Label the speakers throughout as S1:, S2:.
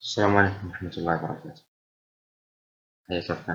S1: السلام عليكم ورحمة الله وبركاته. حياك الله.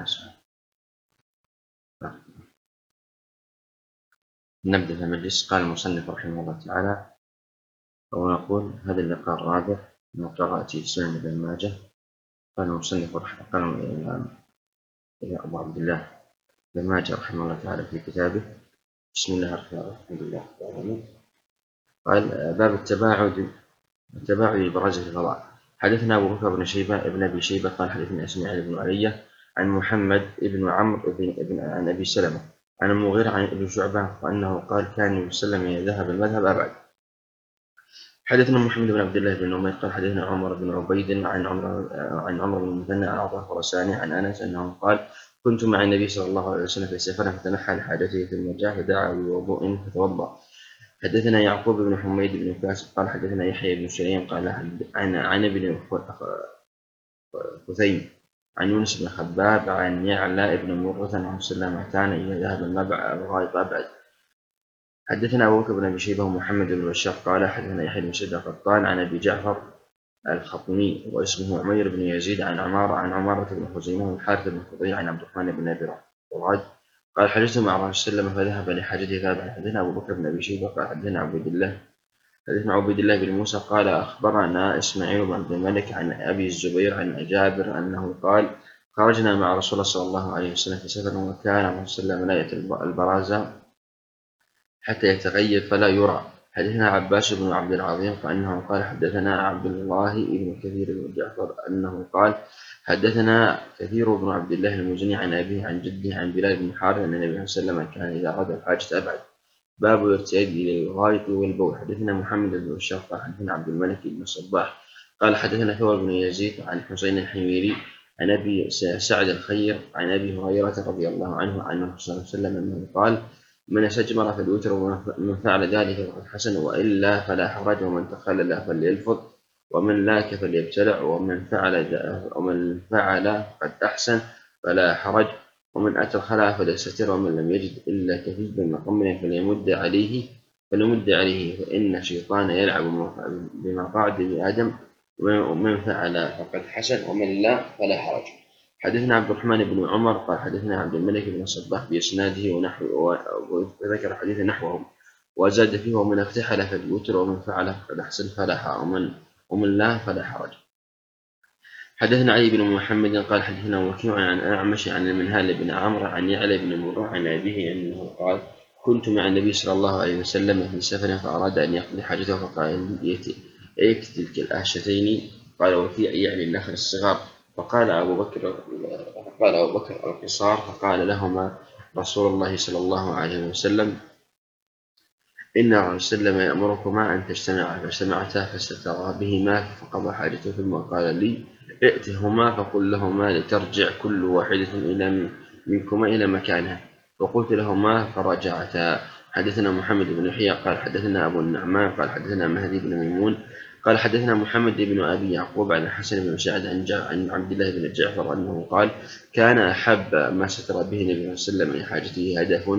S1: نبدأ في المجلس. قال المصنف رحمه الله تعالى: ونقول هذا اللقاء الرابع من قراءة سنن ابن ماجه. قال المصنف قال إلى أبو عبد الله ابن ماجه رحمه الله تعالى في كتابه: بسم الله الرحمن الرحيم، الحمد لله رب العالمين. قال: باب التباعد لبراز الفضاء. حدثنا أبو بكر بن أبي شيبة قال: حدثنا إسماعيل بن علية عن محمد بن عمرو عن أبي سلمة عن المغيرة عن ابن شعبة وأنه قال: كان النبي صلى الله عليه وسلم يذهب المذهب أبعد. حدثنا محمد بن عبد الله بن نمير قال: حدثنا عمر بن عبيد عن عمرو بن المثنى عن عطاء الخراساني عن أنس أنه قال: كنت مع النبي صلى الله عليه وسلم في سفر فتنحى لحاجته ثم جاء فدعا بوضوء فتوضأ. حدثنا يعقوب بن حميد بن كاسب قال: حدثنا يحيى بن سليم قال: عن ابن خثيم عن يونس بن خباب عن يعلى بن مرة عن سلم كان إذا ذهب الغائط أبعد. حدثنا أبو بكر بن أبي شيبة ومحمد بن بشار قال: حدثنا يحيى بن سعيد القطان عن أبي جعفر الخطمي واسمه عمير بن يزيد عن عمارة بن خزيمة والحارث بن قضية عن عبد الرحمن بن أبي راد قال: حدثت مع رسول الله صلى الله عليه وسلم فذهب لحاجته فأبعد. حدثنا أبو بكر بن أبي شيبة قال: حدثنا عبيد الله بن موسى قال: أخبرنا إسماعيل بن عبد الملك عن أبي الزبير عن جابر أنه قال: خرجنا مع رسول الله صلى الله عليه وسلم في سفر وكان الرسول صلى الله عليه وسلم لا يأتي البراز حتى يتغيب فلا يرى. حدثنا عباس بن عبد العظيم فأنه قال: حدثنا عبد الله بن كثير بن جعفر أنه قال: حدثنا كثير بن عبد الله المزني عن أبيه عن جده عن بلال بن حارث أن النبي صلى الله عليه وسلم كان إذا أراد الحاجة أبعد. باب الارتياد إلى الغائط والبول. حدثنا محمد بن بشار قال: حدثنا عبد الملك بن الصباح قال: حدثنا ثور بن يزيد عن حسين الحميري عن أبي سعد الخير عن أبي هريرة رضي الله عنه عن النبي صلى الله عليه وسلم أنه قال: من استجمر فليوتر ومن فعل ذلك فقد حسن وإلا فلا حرج ومن تخلل فليلفظ ومن لاك فليبتلع ومن فعل فقد أحسن فلا حرج ومن أتى الخلاء فليستتر ومن لم يجد إلا كثيبا مقمرا فليمد عليه فإن الشيطان يلعب بمقاعد ابن آدم ومن فعل فقد حسن ومن لا فلا حرج. حدثنا عبد الرحمن بن عمر قال: حدثنا عبد الملك بن الصباح بإسناده وذكر حديث نحوه وزاد فيه: ومن افتحل فليوتر ومن فعل فقد أحسن فلا حرج ومن لا فلا حرج. حدثنا علي بن محمد قال: حدثنا وكيع عن أعمش عن المنهال بن عمرو عن يعلى بن مرة عن أبيه أنه قال: كنت مع النبي صلى الله عليه وسلم في سفر فأراد أن يقضي حاجته فقال: أيك تلك الآشتين؟ قال وكيع: يعني النخل الصغار. فقال أبو بكر: القصار. فقال لهما رسول الله صلى الله عليه وسلم: إن الرسول صلى الله عليه وسلم يأمركما أن تجتمعا. فاجتمعتا فاستترا بهما فقضى حاجته ثم قال لي: ائتهما فقل لهما لترجع كل واحدة منكما إلى مكانها. فقلت لهما فرجعتا. حدثنا محمد بن يحيى قال: حدثنا أبو النعمان قال: حدثنا مهدي بن ميمون قال: حدثنا محمد بن أبي يعقوب عن الحسن بن سعد عن عبد الله بن جعفر أنه قال: كان أحب ما ستر به النبي صلى الله عليه وسلم لحاجته هدف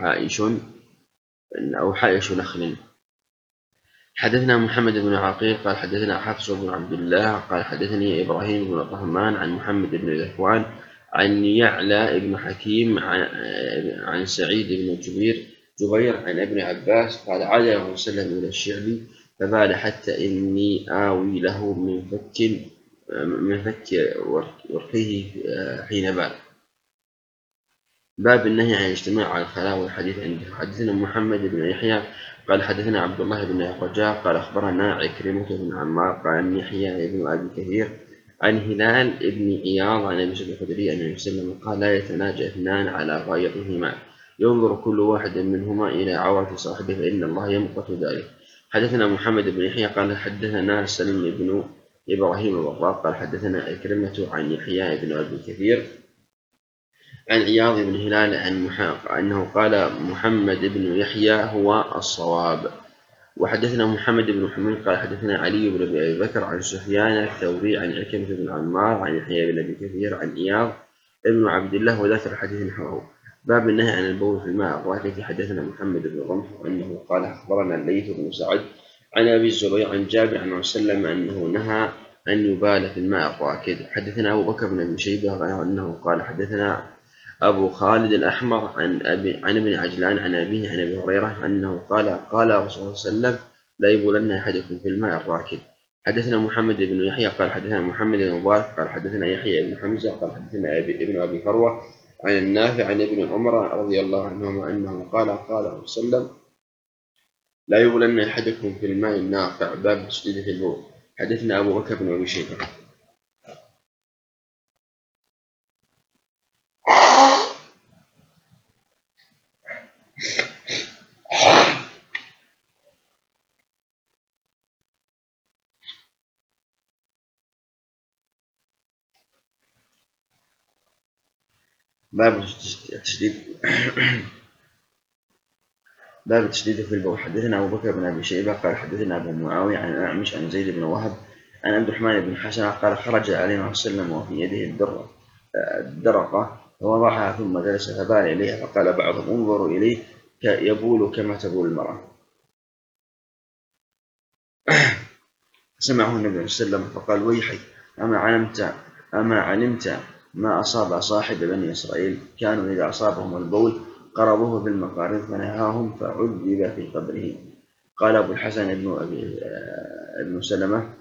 S1: أو حائش نخل. حدثنا محمد بن عقيل قال: حدثنا حفص بن عبد الله قال: حدثني إبراهيم بن الرحمن عن محمد بن ذكوان عن يعلى بن حكيم عن سعيد بن جبير عن ابن عباس قال: عاد الرسول صلى الله عليه وسلم إلى الشعب فبال حتى إني آوي له من فك ورقه حين بال. باب النهي عن الاجتماع على الخلاء والحديث عنده. حدثنا محمد بن يحيى قال: حدثنا عبد الله بن رجاء قال: أخبرنا عكرمة بن عمار قال: عن يحيى بن أبي كثير عن هلال بن عياض عن أبي سعيد الخدري أن النبي صلى الله عليه وسلم قال: لا يتناجى اثنان على غائطهما ينظر كل واحد منهما إلى عورة صاحبه فإن الله يمقت ذلك. حدثنا محمد بن يحيى قال: حدثنا سلم بن إبراهيم الوراق قال: حدثنا عكرمة عن يحيى بن أبي كثير عن عياض بن هلال أنه قال: محمد بن يحيى هو الصواب. وحدثنا محمد بن حميد قال: حدثنا علي بن أبي بكر عن سفيان الثوري عن عكرمة بن عمار عن يحيى بن أبي كثير عن عياض بن عبد الله وذكر حديث نحوه. باب النهي عن البول في الماء الراكد. حدثنا محمد بن رمح أنه قال: أخبرنا الليث بن سعد عن أبي الزبير عن جابر عن وسلم أنه نهى أن يبال في الماء الراكد. حدثنا أبو بكر بن أبي شيبة أنه قال حدثنا أبو خالد الأحمر عن ابن عجلان عن أبيه عن أبي هريرة أنه قال رسول الله صلى الله عليه وسلم لا يبولن أحدكم في الماء الراكد. حدثنا محمد بن يحيى قال حدثنا محمد بن مبارك قال حدثنا يحيى بن حمزة قال حدثنا ابن أبي فروة عن النافع عن ابن عمر رضي الله عنهما أنه قال صلى الله عليه وسلم لا يبولن أحدكم في الماء النافع باب تشديد في البول. حدثنا أبو بكر بن أبي شيبة. باب التشديد في البول. حدثنا أبو بكر بن أبي شيبة قال حدثنا أبو معاوية عن الأعمش عن زيد بن وهب عن عبد الرحمن بن حسن قال خرج علينا صلى الله عليه وسلم وفي يده الدرقة فوضعها ثم جلس فبال إليها فقال بعضهم انظروا إليه يبول كما تبول المرأة. سمعه النبي صلى الله عليه وسلم فقال ويحي أما علمت ما أصاب صاحب بني إسرائيل كانوا إذا أصابهم البول قرضوه بالمقاريض فنهاهم فعذب في قبره. قال أبو الحسن ابن سلمة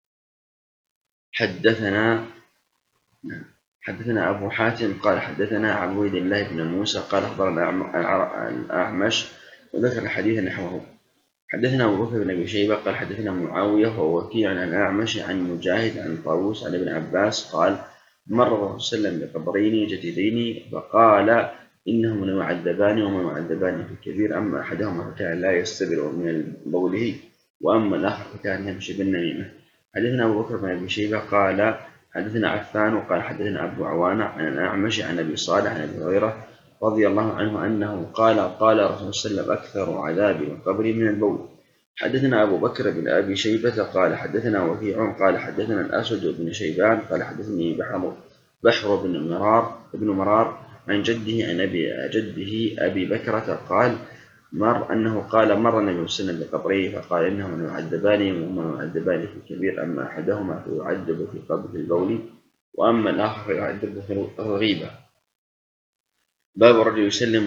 S1: حدثنا أبو حاتم قال حدثنا عبيد الله بن موسى قال أخبرنا الأعمش وذكر الحديث نحوه. حدثنا أبو بكر بن أبي شيبة قال حدثنا معاوية ووكيع عن الأعمش عن مجاهد عن طاووس عن ابن عباس قال مر الرسول صلى الله عليه وسلم بقبرين جديدين فقال إنهما ليعذبان وما يعذبان في الكبير أما أحدهما فكان لا يستبرئ من بوله وأما الآخر فكان يمشي بالنميمة. حدثنا أبو بكر بن أبي شيبة قال حدثنا عفان وقال حدثنا أبو عوانة عن الأعمش عن أبي صالح عن أبي هريرة رضي الله عنه أنه قال رسول الله صلى الله عليه وسلم أكثر عذابي القبر من البول. حدثنا أبو بكر بن أبي شيبة قال حدثنا وكيع قال حدثنا الأسود بن شيبان قال حدثني بحر بن مرار عن جده عن أبي بكرة قال أنه قال مر النبي صلى الله عليه وسلم بقبريه فقال إنهما يعذبان وهما يعذبان في الكبير أما أحدهما فيعذب في قبر البول وأما الآخر فيعذب في الغيبة. باب الرجل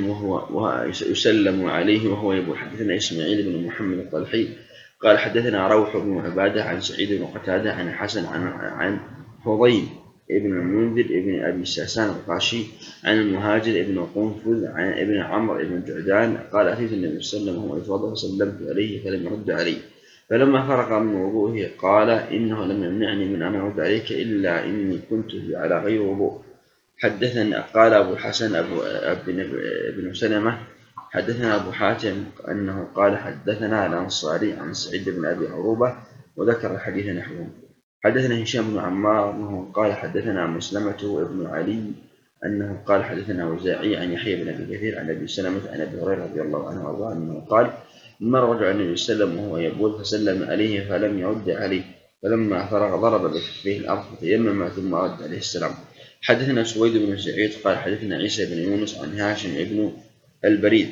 S1: يسلم عليه وهو يبول. حدثنا إسماعيل بن محمد الطلحي قال حدثنا روح بن عبادة عن سعيد بن قتادة عن حسن عن فضيل ابن المنذر ابن أبي ساسان القاشي عن المهاجر ابن قنفذ عن ابن عمرو ابن جعدان قال أتيت النبي صلى الله عليه وسلم وهو يتوضأ فسلمت عليه فلم يرد علي فلما فرغ من وضوءه قال إنه لم يمنعني من أن أرد عليك إلا إني كنت على غير وضوء. حدثنا قال أبو الحسن ابن سلمة حدثنا أبو حاتم أنه قال حدثنا الأنصاري عن سعيد بن أبي عروبة وذكر الحديث نحوه. حدثنا هشام بن عمار أنه قال حدثنا مسلمة ابن علي أنه قال حدثنا وزاعي عن يحيى بن أبي كثير عن أبي سلمة عن أبي هريرة رضي الله عنه وارضاه أنه قال مر رجل عن النبي صلى الله عليه وسلم وهو يبول فسلم عليه فلم يرد عليه فلما فرغ ضرب بكفيه الأرض فتيمم ثم رد عليه السلام. حدثنا سويد بن سعيد قال حدثنا عيسى بن يونس عن هاشم بن البريد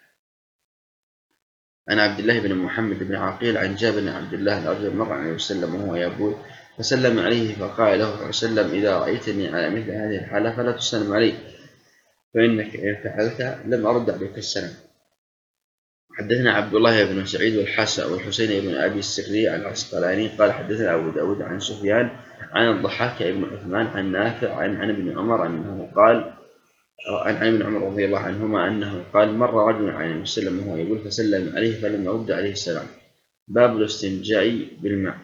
S1: عن عبد الله بن محمد بن عقيل عن جابر بن عبد الله الأرجل مر عليه وسلم وهو يبول فسلم عليه فقال له صلى الله عليه وسلم إذا رأيتني على مثل هذه الحالة فلا تسلم علي فإنك إن فعلت لم أرد عليك السلام. حدثنا عبد الله بن سعيد والحسين بن أبي السري العسقلاني قال حدثنا أبو داود عن سفيان عن الضحاك بن عثمان عن نافع عن ابن عمر أنه قال عن ابن عمر رضي الله عنهما أنه قال مر رجل عن النبي صلى الله عليه وسلم وهو يقول فسلم عليه فلم يرد عليه السلام. باب الاستنجاء بالماء.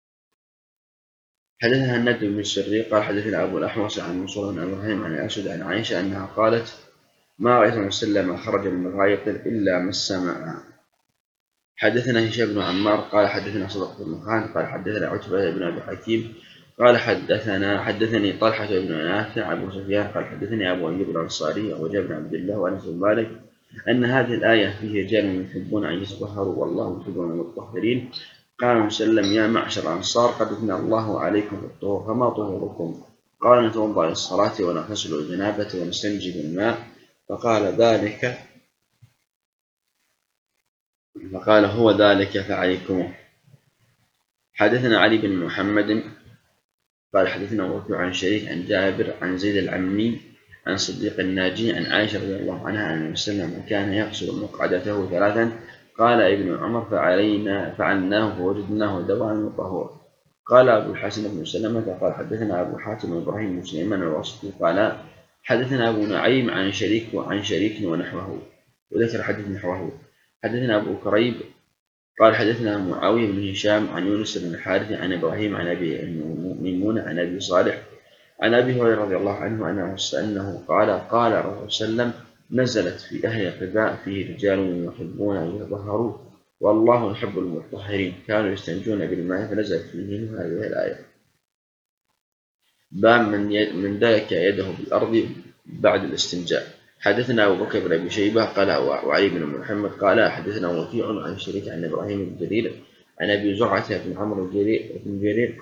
S1: حدثنا هناد بن السري قال حدثنا أبو الأحوص عن منصور بن إبراهيم عن الأسود عن عائشة أنها قالت ما رأيت النبي صلى الله عليه وسلم خرج من الغائط إلا مس ماء. حدثنا هشام بن عمار قال حدثنا صدق بن خان قال حدثنا عتبة بن أبي حكيم قال حدثني طلحة بن نافع أبو سفيان قال حدثني أبو أيوب الأنصاري وجابر بن عبد الله وأنس بن مالك أن هذه الآية فيه رجال يحبون أن يتطهروا والله يحب المطهرين. قال وسلم يا معشر الأنصار قد أثنى الله عليكم بالطهور فما طهوركم؟ قال نتوضأ للصلاة ونغتسل الجنابة ونستنجي بالماء فقال هو ذلك فعليكم. حدثنا علي بن محمد قال حدثنا وكيع عن شريك عن جابر عن زيد العمي عن صديق الناجي عن عائشة رضي الله عنها أن وسلم كان يغسل مقعدته ثلاثا. قال ابن عمر فعلناه فوجدناه دواء وطهورا. قال أبو الحسن بن سلمة قال حدثنا أبو حاتم إبراهيم بن سليمان الواسطي قال حدثنا أبو نعيم عن شريك ونحوه، وذكر حديث نحوه. حدثنا أبو كريب قال حدثنا معاوية بن هشام عن يونس بن الحارث عن إبراهيم عن أبي ميمونة عن أبي صالح عن أبي هريرة رضي الله عنه أنه قال قال الرسول صلى الله عليه وسلم نزلت في أهل قباء فيه رجال يحبون أن يطهروا والله يحب المطهرين كانوا يستنجون بالماء فنزلت فيهم هذه الآية. باب من دلك يده بالأرض بعد الاستنجاء. حدثنا أبو بكر بن أبي شيبة قال وعلي بن محمد قال حدثنا وكيع عن شريك عن إبراهيم بن جرير عن أبي زرعة بن عمرو بن جرير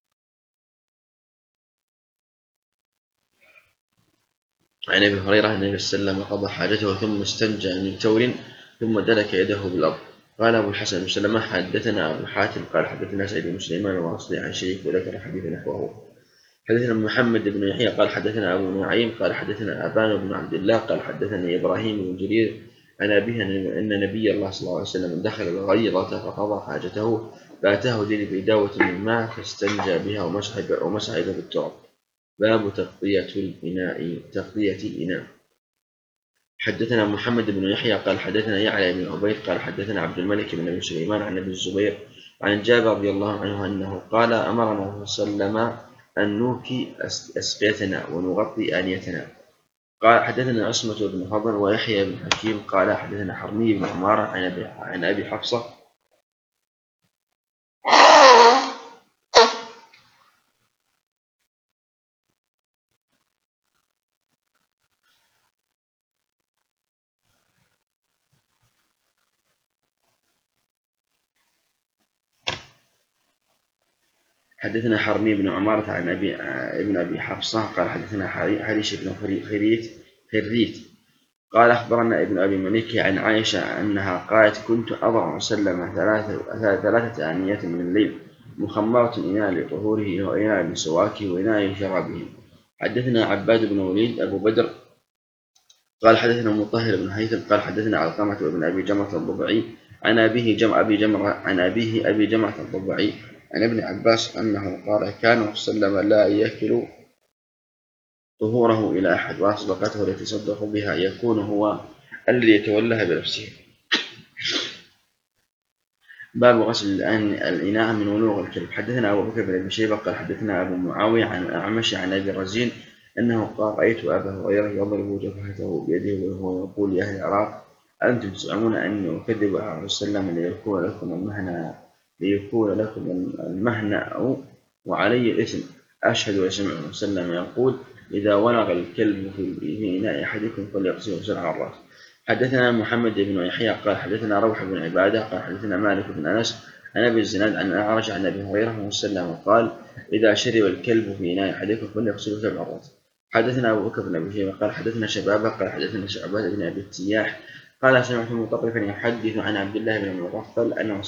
S1: عن أبي هريرة أن النبي صلى الله عليه وسلم قضى حاجته ثم استنجى من تور ثم دلك يده بالأرض. قال أبو الحسن بن سلمة حدثنا أبو حاتم قال حدثنا سعيد بن سليمان الواصلي عن شريك وذكر حديث نحوه. حدثنا محمد بن يحيى قال حدثنا أبو نعيم قال حدثنا أبان بن عبد الله قال حدثني إبراهيم بن جرير عن أبيه أن نبي الله صلى الله عليه وسلم دخل الغيضة فقضى حاجته فأتاه دين بداوة من ماء فاستنجى بها ومسح بالتراب. باب تغطية الإناء. حدثنا محمد بن يحيى قال حدثنا يعلى بن عبيد قال حدثنا عبد الملك بن أبي سليمان عن أبي الزبير عن جابر رضي الله عنه أنه قال أمرنا صلى الله عليه وسلم أن نوكي أسقيتنا ونغطي آنيتنا. قال حدثنا عصمة بن فضل ويحيى بن حكيم قال حدثنا حرمي بن عمارة عن أبي حفصة حدثنا حرمي بن عمارة عن ابن أبي حفصة قال حدثنا حريش بن خريت قال أخبرنا ابن أبي مليكة عن عائشة أنها قالت كنت أضع وسلم ثلاثة آنية من الليل مخمرة إناء لطهوره وإناء لسواكه وإناء لشرابه. حدثنا عباد بن وليد أبو بدر قال حدثنا مطهر بن هيثم قال حدثنا علقمة بن أبي جمرة الضبعي عن أبيه أبي جمرة الضبعي عن ابن عباس أنه قال كان وسلم لا يكل طهوره إلى أحد وصدقته التي صدق بها يكون هو الذي يتولاها بنفسه. باب غسل الإناء من ولوغ الكلب. حدثنا أبو بكر بن أبي شيبة قال حدثنا أبو معاوية عن الأعمش عن أبي رزين أنه قال رأيت أبا هريرة يضرب جبهته بيده وهو يقول يا أهل العراق أنتم تزعمون أني أكذب على رسول الله ليكون لكم المهنة وعلي الإثم أشهد وسمع وسلم يقول إذا ولغ الكلب في إناء أحدكم فليغسله 7 مرات. حدثنا محمد بن يحيى قال حدثنا روح بن عبادة قال حدثنا مالك بن أنس عن أبي الزناد عن أعرج عن أبي هريرة وسلم قال إذا شرب الكلب في إناء أحدكم فليغسله 7 مرات. حدثنا أبو بكر بن أبي شيبة قال حدثنا شبابة قال حدثنا شعبان بن أبي التياح قال سمعت مطرفا يحدث عن عبد الله بن المغفل أنه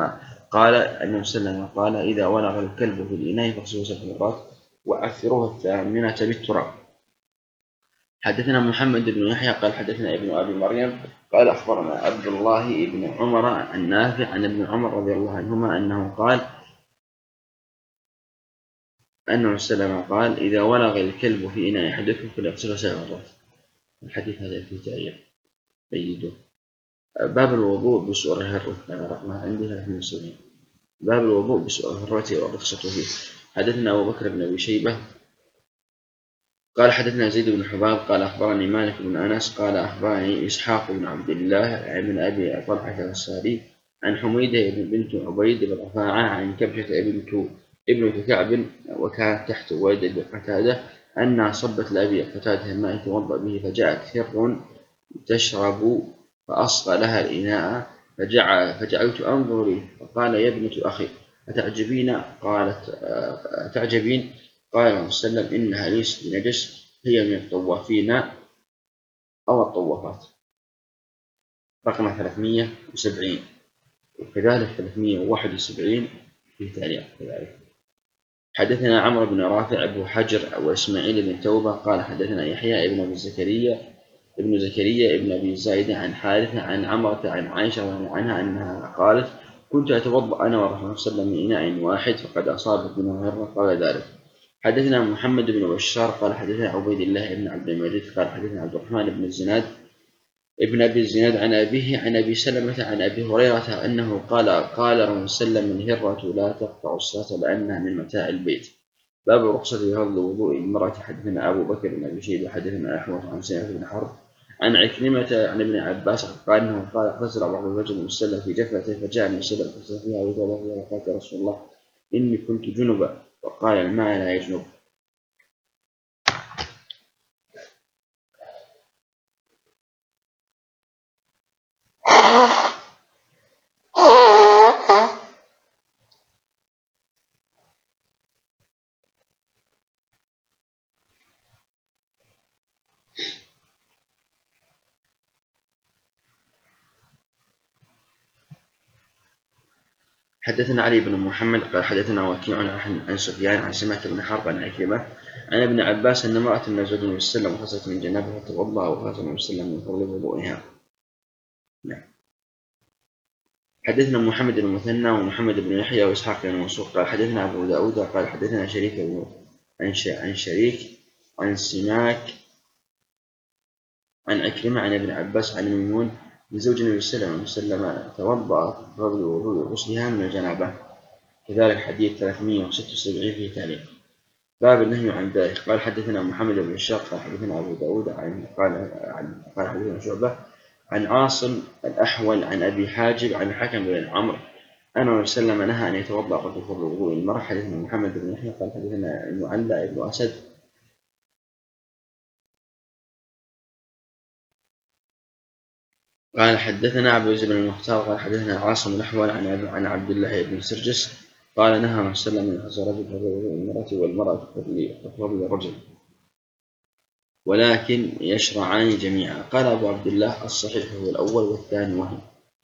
S1: سلم قال إذا ولغ الكلب في الإناء فاغسلوه 7 مرات وأثروه 8 بالتراب. حدثنا محمد بن يحيى قال حدثنا ابن أبي مريم قال أخبرنا عبد الله بن عمر النافع عن ابن عمر رضي الله عنهما أنه سلم قال إذا ولغ الكلب في إناء أحدكم فليغسله 7 مرات. الحديث هذا فيه تعليق أيده. باب الوضوء بسؤر الهرة عندي 73. باب الوضوء بسؤر الهرة والرخصة فيه. حدثنا أبو بكر بن أبي شيبة قال حدثنا زيد بن حباب قال أخبرني مالك بن أنس قال أخبرني إسحاق بن عبد الله بن أبي طلحة الأنصاري عن حميدة بنت عبيد بن رفاعة عن كبشة ابنة كعب وكانت تحت والد قتادة أنها صبت لأبي قتادة الماء يتوضأ به فجاءت هر تشرب فأصغى لها الإناء فجعلت أنظر لي فقال يا ابنة أخي أتعجبين؟ أتعجبين؟ قال عليه وسلم إنها ليست بنجس هي من الطوافين أو الطوافات. رقم 370 وكذلك 371 في تعليق كذلك. حدثنا عمرو بن رافع أبو حجر وإسماعيل بن توبة قال حدثنا يحيى ابن زكريا ابن أبي زايدة عن حارثة عن عمرة عن عائشة رضي الله عنها أنها قالت: كنت أتوضأ أنا ورسول صلى الله عليه وسلم من إناء واحد فقد أصابت بن هرة قال ذلك. حدثنا محمد بن بشار قال حدثنا عبيد الله بن عبد المجيد قال حدثنا عبد الرحمن بن الزناد ابن أبي الزناد عن أبيه عن أبي سلمة عن أبي هريرة أنه قال: قال رسول وسلم: الهرة لا تقطع الصلاة لأنها من متاع البيت. باب رخصة فضل وضوء المرأة. حدثنا أبو بكر بن أبي شيبة حدثنا أحمد عن سعيد بن حرب عن عكرمة عن ابن عباس قال أنه قال: اغتسل بعض الرجل المسلم في جفنته فجاء من السلم فاغتسل فيها وقال: يا رسول الله إني كنت جنبا. وقال: الماء لا يجنب. حدثنا علي بن محمد قال حدثنا وكيع عن سفيان عن سماك بن حرب عن عكرمة عن ابن عباس أن امرأة من زوج النبي صلى الله عليه وسلم غسلت من جنابه فتوضأ وغسل النبي صلى الله عليه وسلم من فضل وضوئها. نعم. حدثنا محمد بن المثنى ومحمد بن يحيى وإسحاق بن منصور قال حدثنا أبو داود قال حدثنا شريك عن شريك عن سماك عن عكرمة عن ابن عباس عن ميمون لزوج النبي صلى الله عليه وسلم توضأ قبل وضوء غسلها من الجنابة. كذلك حديث 376 في تعليق. باب النهي عن ذلك. قال حدثنا محمد بن الشاق قال حدثنا أبو داود قال حدثنا شعبة عن عاصم الأحول عن أبي حاجب عن الحكم بن عمرو أنه وسلم نهى أن يتوضأ قبل فضل وضوء المرأة. حدثنا محمد بن يحيى قال حدثنا المعلى بن أسد قال حدثنا عبد العزيز بن المختار قال حدثنا عاصم الأحول عن عبد الله بن سرجس قال نهى من وسلم من حصى رجل فضل وضوء المرأة والمرأة فضل الرجل ولكن يشرعان جميعا. قال أبو عبد الله: الصحيح هو الأول والثاني وهم.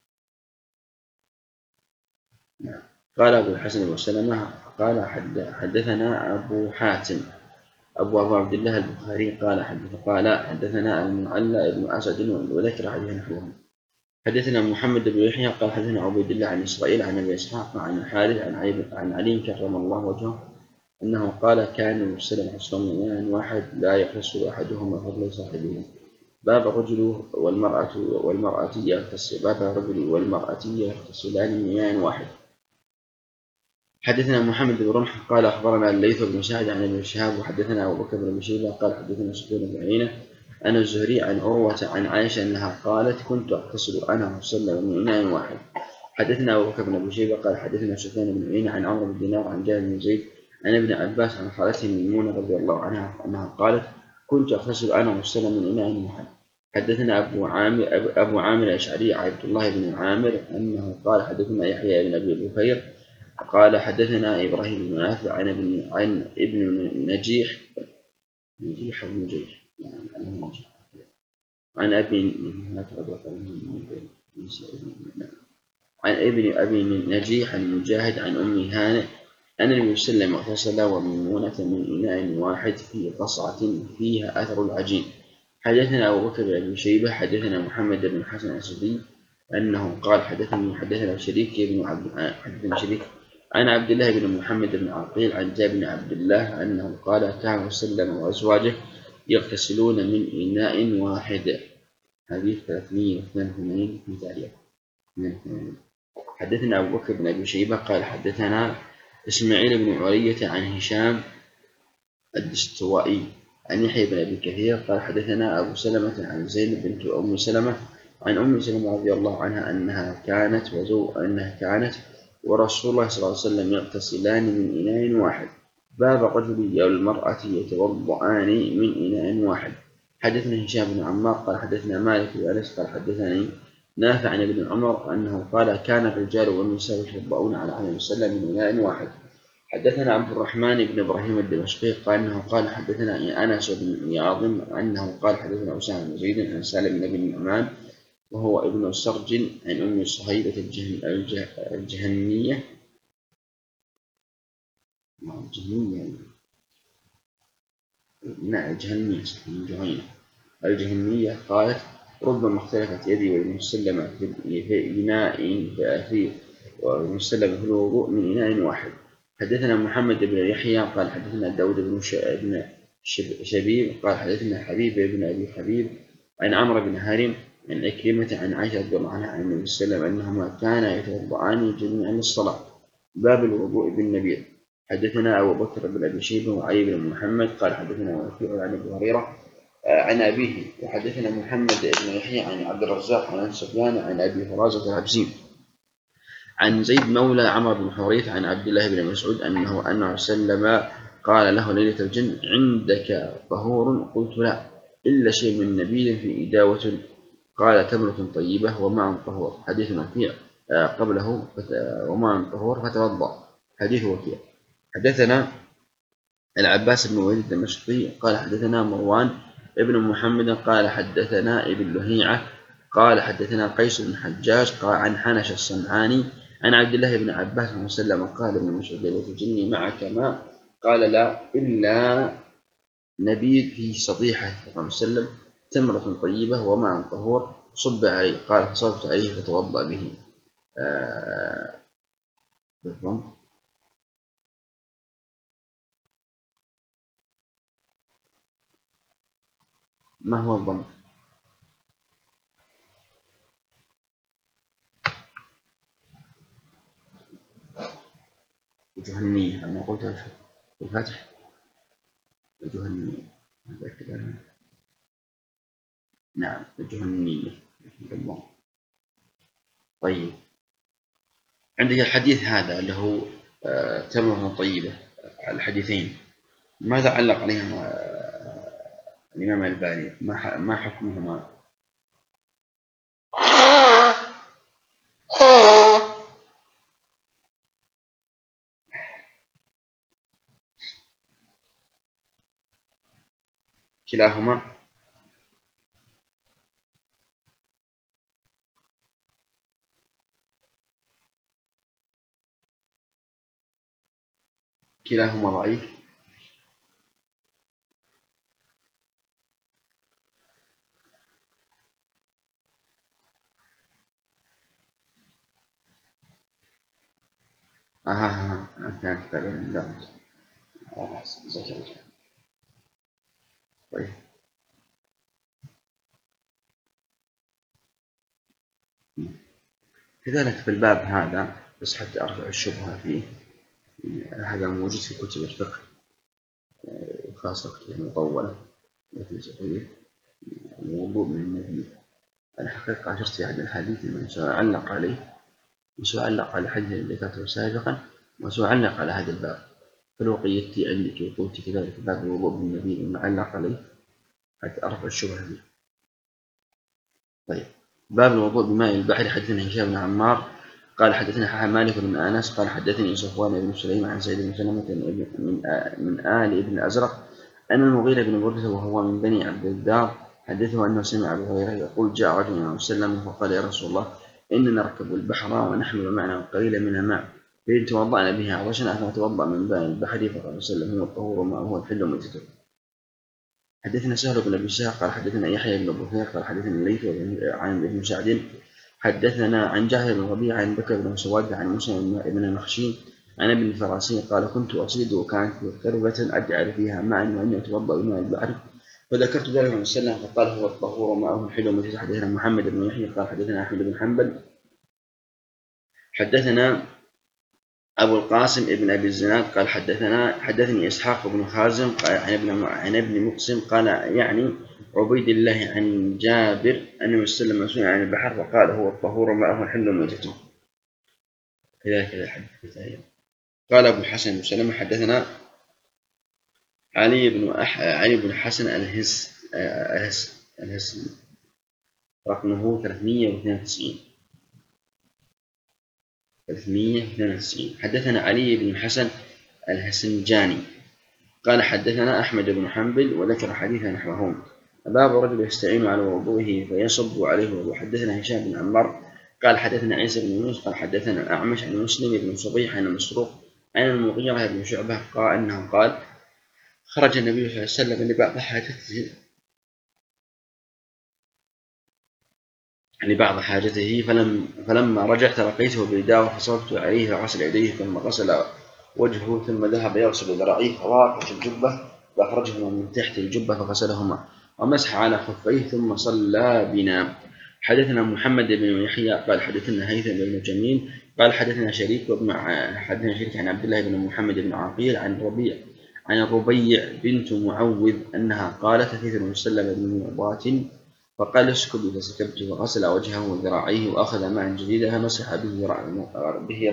S1: قال أبو الحسن بن سلمة قال حدثنا أبو حاتم أبو عبد الله البخاري قال حدثنا المعلى بن أسد وذكر حديث نحوه. حدثنا محمد بن يحيى قال حدثنا عبيد الله عن إسرائيل عن أبي إسحاق عن الحارث عن علي كرم الله وجهه أنه قال: كان المسلم حصل من واحد لا يحصل أحدهما فضل صاحبه. باب الرجل والمرأة يغتسلان من إناء واحد. حدثنا محمد بن رمح قال أخبرنا الليث بن سعد عن ابن شهاب وحدثنا أبو بكر بن شيبة قال حدثنا سفيان بن عيينة عن الزهري عن عروة عن عائشة أنها قالت: كنت أغتسل أنا وسلم من إناء واحد. حدثنا أبو بكر بن شيبة قال حدثنا سفيان بن عيينة عن عمرو بن دينار عن جابر بن زيد عن ابن عباس عن خالته ميمونة رضي الله عنها أنها قالت: كنت أغتسل أنا وسلم من إناء واحد. حدثنا أبو عامر الأشعري عبد الله بن عامر أنه قال حدثنا يحيى بن أبي بكير قال حدثنا إبراهيم بن نافع عن ابن نجيح عن ابن أبي نجيح عن مجاهد عن أم هانئ أن النبي صلى الله عليه وسلم اغتسل وميمونة من إناء واحد في قصعة فيها أثر العجين. حدثنا أبو بكر بن أبي شيبة حدثنا محمد بن حسن الأسدي أنه قال حدثنا شريك عن عبد الله بن محمد بن عقيل عن جابر بن عبد الله أنه قال: كان وسلم وأزواجه يغتسلون من إناء واحد. حديث 382 في تعليق. حدثنا أبو بكر بن أبي شيبة قال حدثنا إسماعيل بن علية عن هشام الدستوائي عن يحيى بن أبي كثير قال حدثنا أبو سلمة عن زينب بنت أم سلمة عن أم سلمة رضي الله عنها أنها كانت ورسول الله صلى الله عليه وسلم يغتسلان من إناء واحد. باب الرجل والمرأة يتوضعان من إناء واحد. حدثنا هشام بن عمار قال حدثنا مالك بن أنس قال حدثني نافع عن ابن عمر أنه قال: كان الرجال والنساء يتوضؤون على عهد النبي صلى الله عليه وسلم من إناء واحد. حدثنا عبد الرحمن بن إبراهيم الدمشقي قال أنه قال حدثنا أنس بن ياظم أنه قال حدثنا أسامة بن زيد عن سالم بن النعمان وهو ابن سرج عن أم صهيبة الجهنية جهنية. لا، جهنية من جهينة. الجهنية قالت: ربما اختلفت يدي والمسلمة في إناء فيه، والمسلمة في الوضوء من إناء واحد. حدثنا محمد بن يحيى قال حدثنا داود بن شبيب قال حدثنا حبيب بن أبي حبيب عن عمرو بن هارم عن عكرمة عن عائشة رضي الله عنها عن النبي صلى الله عليه وسلم أنهما كانا يتوضعان جميعا للصلاة. باب الوضوء بالنبيذ. حدثنا أبو بكر بن أبي شيبة وعلي بن محمد قال حدثنا وكيع عن أبي هريرة عن أبيه. وحدثنا محمد بن يحيى عن عبد الرزاق عن سفيان عن أبي فرازة العبسي عن زيد مولى عمرو بن حريث عن عبد الله بن مسعود أنه سلم قال له ليلة الجن: عندك طهور؟ قلت: لا، إلا شيء من نبيذ في إداوة. قال: تمرة طيبة وماء طهور. حديث وكيع قبله وماء طهور فتوضأ. حديث وكيع. حدثنا العباس بن وليد الدمشقي قال حدثنا مروان ابن محمد قال حدثنا ابن لهيعة قال حدثنا قيس بن حجاج قال عن حنش الصنعاني عن عبد الله بن عباس بن وسلم قال: ابن مسعود: ليلة الجن معك ماء؟ قال: لا، إلا نبيذ فيه سطيحة. صلى الله عليه وسلم: تمرة طيبة وماء طهور، صب عليه. قال: فصبت عليه فتوضأ به. ما هو الضم؟ الجهنية. أنا قلت الفتح الجهنية. نعم، الجهنية. طيب، عندك الحديث هذا اللي هو تمرة طيبة. الحديثين ماذا علق عليهما الإمام الباني؟ ما حكمهما؟ كلاهما ضعيف. كانت لا. طيب، كذلك في الباب هذا، بس حتى أرفع الشبهة فيه، هذا موجود في كتب الفقه خاصة كتب مطولة مثل صحيح الوضوء من النبي. أنا حقيقة شفت في هذا الحديث من علق عليه، وسأعلق على الحديث الذي ذكرته سابقا، وسأعلق على هذا الباب. فلو قيدت عندك وقلت كذلك باب الوضوء بالنبي المعلق عليه حتى أرفع الشبهة فيه. طيب، باب الوضوء بماء البحر. حدثنا هشام بن عمار قال حدثنا مالك بن أنس قال حدثني صفوان بن سليم عن سعيد بن سلمة من آل ابن الأزرق أن المغيرة بن بردة وهو من بني عبد الدار حدثه أنه سمع أبو هريرة يقول: جاء رجل النبي وسلم فقال: يا رسول الله، إننا نركب البحر ونحمل معنا قليلا من الماء، فإن توضأنا بها عطشنا فنتوضأ من ماء البحر. فقال وسلم: هو الطهور وماء هو الحل وميتته. حدثنا سهل بن أبي سهل قال حدثنا يحيى بن بكير قال حدثنا الليث عن ابن سعد حدثنا عن جابر بن ربيعة عن بكر بن سواد عن مسلم بن المخشي عن ابن الفراسي قال: كنت أصيد وكانت في قربة أجعل فيها ماء وأني أتوضأ بماء البحر، فذكرت ذلك عن وسلم فقال: هو الطهور وماءه الحل وميتته. حدثنا محمد بن يحيى قال حدثنا أحمد بن حنبل حدثنا أبو القاسم ابن أبي الزناد قال حدثني إسحاق بن خازم قال عن ابن مقسم قال يعني عبيد الله عن جابر أنه سلم مسؤول عن البحر وقال: هو الطهور وماءه الحل وميتته. كذلك الحديث قال أبو الحسن بن سلمة حدثنا علي بن حسن الهس رقمه 392. حدثنا علي بن حسن الهسنجاني قال حدثنا أحمد بن حنبل وذكر حديثا نحوهم. باب رجل يستعين على وضوئه فيصب عليه وضوء. حدثنا هشام بن عمار قال حدثنا عيسى بن يونس قال حدثنا الأعمش عن مسلم بن صبيح عن مسروق عن المغيرة بن شعبة قال أنه قال خرج النبي صلى الله عليه وسلم لبعض حاجته فلما رجعت لقيته برداء فصببت عليه فغسل يديه ثم غسل وجهه ثم ذهب يغسل ذراعيه فوقف الجبة فأخرجهما من تحت الجبة فغسلهما ومسح على خفيه ثم صلى بنا. حدثنا محمد بن يحيى قال حدثنا هيثم بن جميل قال حدثنا شريك عن عبد الله بن محمد بن عقيل عن الربيع بنت معوذ أنها قالت أتيت النبي صلى الله عليه وسلم بمرضات فقال اسكبي فسكبت وغسل وجهه وذراعيه وأخذ ماء جديدا فمسح به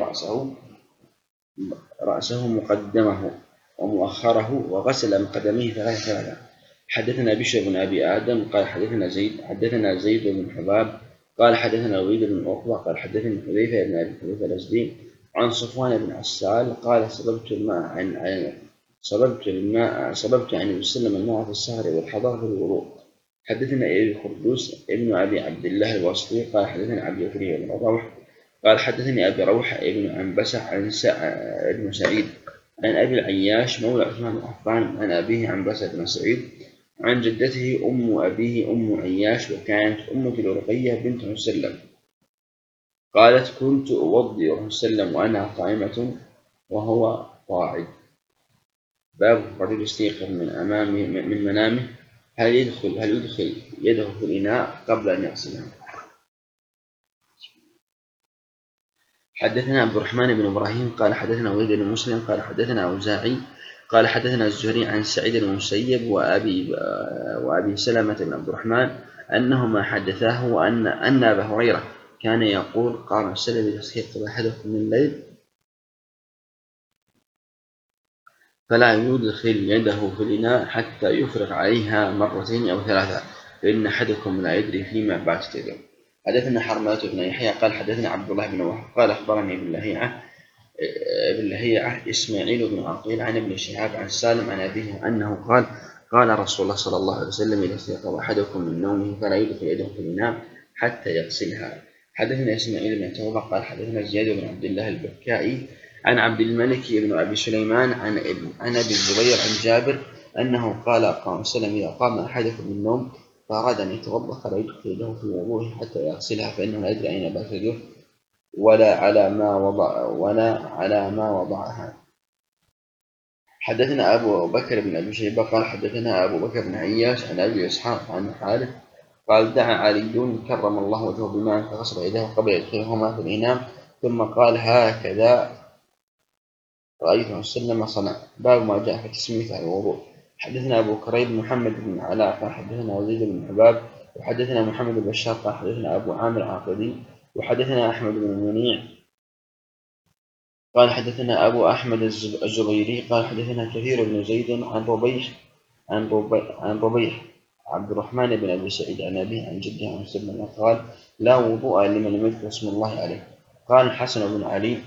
S1: رأسه مقدمه ومؤخره وغسل من قدميه ثلاثة. حدثنا بشر بن أبي آدم قال حدثنا زيد بن حباب قال حدثنا وليد بن عقبة قال حدثني حذيفة بن أبي حذيفة الأزدي عن صفوان بن عسال قال صببت عن وسلم الماء في السهر والحضر في الوضوء. حدثنا أبي خردوس ابن أبي عبد الله الواسطي قال حدثنا عبد الكريم بن روح قال حدثني أبي روح ابن عنبسة عن سعيد عن أبي العياش مولى عثمان بن عفان عن أبيه عنبسة بن سعيد عن جدته أم أبيه أم عياش وكانت أمة رقية بنت مسلم قالت كنت أوضي مسلم وأنا قائمة وهو قاعد. باب الرجل يستيقظ من منامه هل يدخل يده في الإناء قبل أن يغسله. حدثنا عبد الرحمن بن إبراهيم قال حدثنا وليد بن مسلم قال حدثنا أوزاعي قال حدثنا الزهري عن سعيد بن المسيب وأبي سلمة بن عبد الرحمن أنهما حدثاه أن أبا هريرة كان يقول قال السلم يستيقظ أحدكم من الليل فلا يدخل يده في الإناء حتى يفرغ عليها مرتين أو ثلاثة فإن أحدكم لا يدري فيما باتت يده. حدثنا حرملة بن يحيى قال حدثنا عبد الله بن وهب قال أخبرني ابن لهيعة إسماعيل بن عقيل عن ابن شهاب عن سالم عن أبيه أنه قال رسول الله صلى الله عليه وسلم إذا استيقظ أحدكم من نومه فلا يدخل يده في الإناء حتى يغسلها. حدثنا إسماعيل بن توبة قال حدثنا زياد بن عبد الله البكائي عن عبد الملك بن أبي سليمان عن أبي الزبير عن جابر أنه قال وسلم إذا قام أحدكم من النوم فأراد أن يتوضأ فلا يدخل يده في الوضوء حتى يغسلها فإنه لا يدري أين بات يده ولا على ما وضعها. حدثنا أبو بكر بن أبي شيبة قال حدثنا أبو بكر بن عياش عن أبي إسحاق عن خالد قال دعا علي كرم الله وجهه بماء فغسل يديه قبل يدخلهما في الإناء ثم قال هكذا رأيت وسلم صنع. باب ما جاء في تسمية على الوضوء. حدثنا أبو كريب محمد بن علاء قال حدثنا وزيد بن حباب وحدثنا محمد بن بشار قال حدثنا أبو عامر العاقدي وحدثنا أحمد بن منيع قال حدثنا أبو أحمد الزبيري قال حدثنا كثير بن زيد عن ربيح عبد الرحمن بن أبي سعيد عن أبيه عن جده عن سلم قال لا وضوء لمن لم يذكر اسم الله عليه. قال الحسن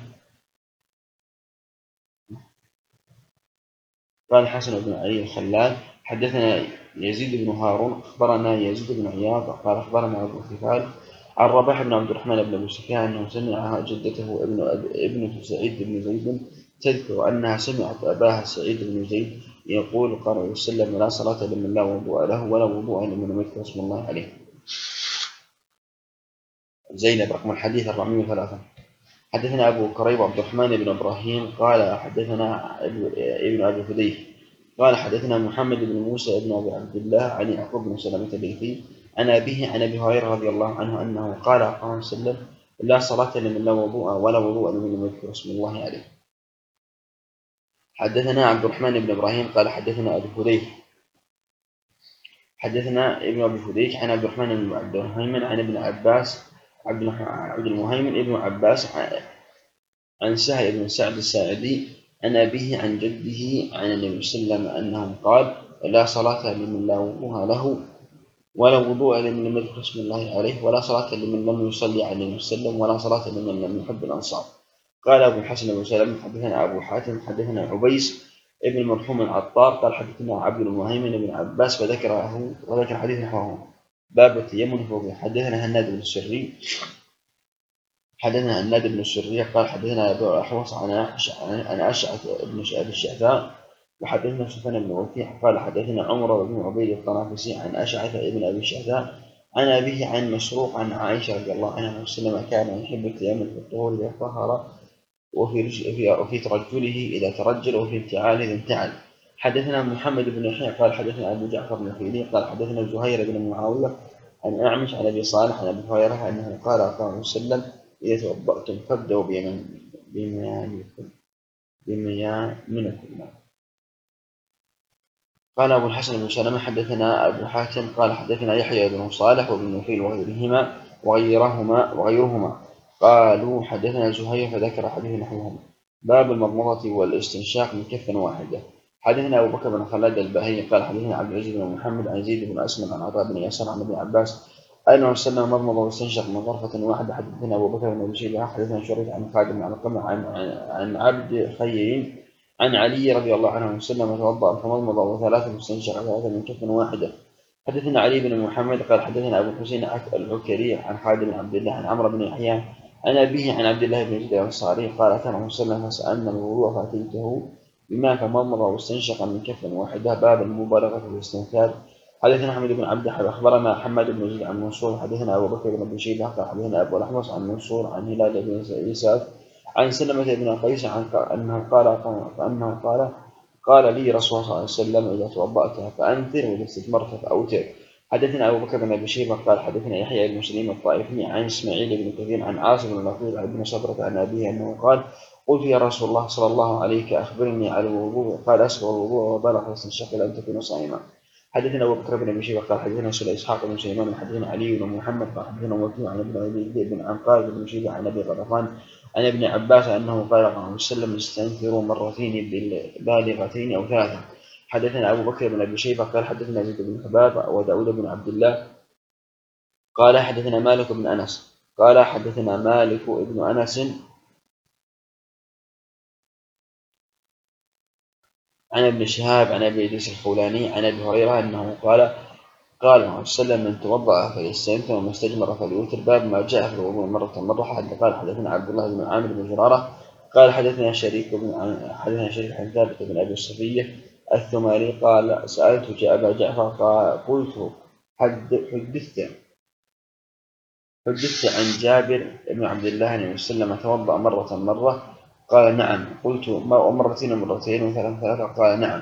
S1: بن علي الخلال حدثنا يزيد بن هارون أخبرنا يزيد بن عياض قال أخبرنا أبو خفال عن رباح بن عبد الرحمن بن أبي سفيان أنه سمع جدته ابنة سعيد بن زيد تذكر أنها سمعت أباها سعيد بن زيد يقول قال عليه وسلم لا صلاة لمن لا وضوء له ولا وضوء لمن لم يذكر اسم الله عليه. زينب رقم الحديث 403. حدثنا أبو كريب عبد الرحمن بن إبراهيم قال حدثنا ابن أبي فديك قال حدثنا محمد بن موسى بن أبي عبد الله عن يعقوب بن سلمة الليثي عن أبيه عن أبي هريرة رضي الله عنه أنه قال صلى الله عليه وسلم لا صلاة لمن لا وضوء ولا وضوء لمن لم يذكر اسم الله عليه. حدثنا عبد الرحمن بن إبراهيم قال حدثنا أبي فديك حدثنا ابن أبي فديك عن عبد الرحمن بن عبد المهيمن عن ابن عباس عبد المهيمن ابن عباس عن سهل بن سعد الساعدي عن أبيه عن جده عن النبي صلى الله عليه وسلم أنه قال لا صلاة لمن لا وضوء له ولا وضوء لمن لم يذكر اسم الله عليه ولا صلاة لمن لم يصلي على النبي صلى الله عليه وسلم ولا صلاة لمن لم يحب الأنصار. قال أبو الحسن بن سلمة حدثنا أبو حاتم حدثنا عبيس ابن مرحوم العطار قال حدثنا عبد المهيمن بن عباس وذكر حديث نحوه. باب التيمم حدثنا هناد بن السري حدثنا هناد بن السرية قال حدثنا أبو أحوص عن أشعث بن أبي الشعثاء وحدثنا سفيان بن وكيع قال حدثنا عمر بن عبيد الطنافسي عن أشعث بن أبي الشعثاء عن أبيه عن مسروق عن عائشة رضي الله عنها وسلم كان يحب التيمم في الطهور إذا طهر وفي ترجله إذا ترجل وفي انتعاله إذا انتعل. حدثنا محمد بن يحيى قال حدثنا أبو جعفر بن الخيلي قال حدثنا زهير بن معاوية عن أعمش عن أبي صالح عن أبي هريرة أنه قال صلى الله عليه وسلم إذا توضأتم فابدأوا بميامنكم. قال أبو الحسن بن سلمة حدثنا أبو حاتم قال حدثنا يحيى بن صالح وابن نفيل وغيرهما قالوا حدثنا زهير فذكر حديث نحوهما. باب المضمضة والاستنشاق من كف واحدة. حدثنا أبو بكر بن خلاد الباهلي قال حدثنا عبد العزيز بن محمد عن زيد بن أسلم عن عطاء بن يسار عن ابن عباس أنه سلم مضمض واستنشق من غرفة واحدة. حدثنا أبو بكر بن أبي شيبة حدثنا شريك عن خالد بن علقمة عن عبد خير عن علي رضي الله عنه وسلم توضأ فمضمض وثلاثة واستنشق ثلاثة من كف واحدة. حدثنا علي بن محمد قال حدثنا أبو الحسين العكري عن خالد بن عبد الله عن عمرو بن يحيى عن أبيه عن عبد الله بن زيد الأنصاري قال كان الرسول صلى الله عليه وسلم فسألنا الوضوء فأتيته بما فمضمض واستنشق من كف واحدة. باب المبالغة في الاستنثار. حدثنا أحمد بن عبد أخبرنا حماد بن زيد عن منصور حدثنا أبو بكر بن أبي شيبة قال حدثنا أبو الأحمص عن منصور عن هلال بن يساف عن سلمة بن قيس قال لي رسول الله صلى الله عليه وسلم إذا توضأت فأنثر وإذا استثمرت فأوتر. حدثنا أبو بكر بن أبي شيبة قال حدثنا يحيى بن مسلم الطائفي عن إسماعيل بن كثير عن عاصم بن نقيل عن ابن صبرة عن أبيه أنه قال قلت يا رسول الله صلى الله عليك أخبرني على الوضوء قال أسبغ الوضوء وبالغ واستنشق لأن تكون صائما. حدثنا أبو بكر بن أبي شيبة قال حدثنا سليمان إسحاق بن سليمان حدثنا علي بن محمد قال حدثنا وكيع عن ابن أبي بن عنقال بن شيبة عن أبي غطفان عن ابن عباس أنه قال صلى الله عليه وسلم استنثروا مرتين بالبالغتين أو ثلاثة. حدثنا أبو بكر بن أبي شيبة قال حدثنا زيد بن حباب وداود بن عبد الله قال حدثنا مالك بن أنس قال حدثنا مالك بن أنس عن ابن شهاب عن أبي إدريس الخولاني عن أبي هريرة أنه قال صلى الله عليه وسلم من توضأ فليستنثر ومن استجمر فليوتر. باب ما جاء في الوضوء مرة قال حدثنا عبد الله بن عامر بن زرارة قال حدثنا شريك عن ثابت بن أبي الصفية الثمالي قال سألت أبا جعفر قلت حدثت عن جابر بن عبد الله أنه وسلم توضأ مرة قال نعم. قلت مرتين وثلاثة قال نعم.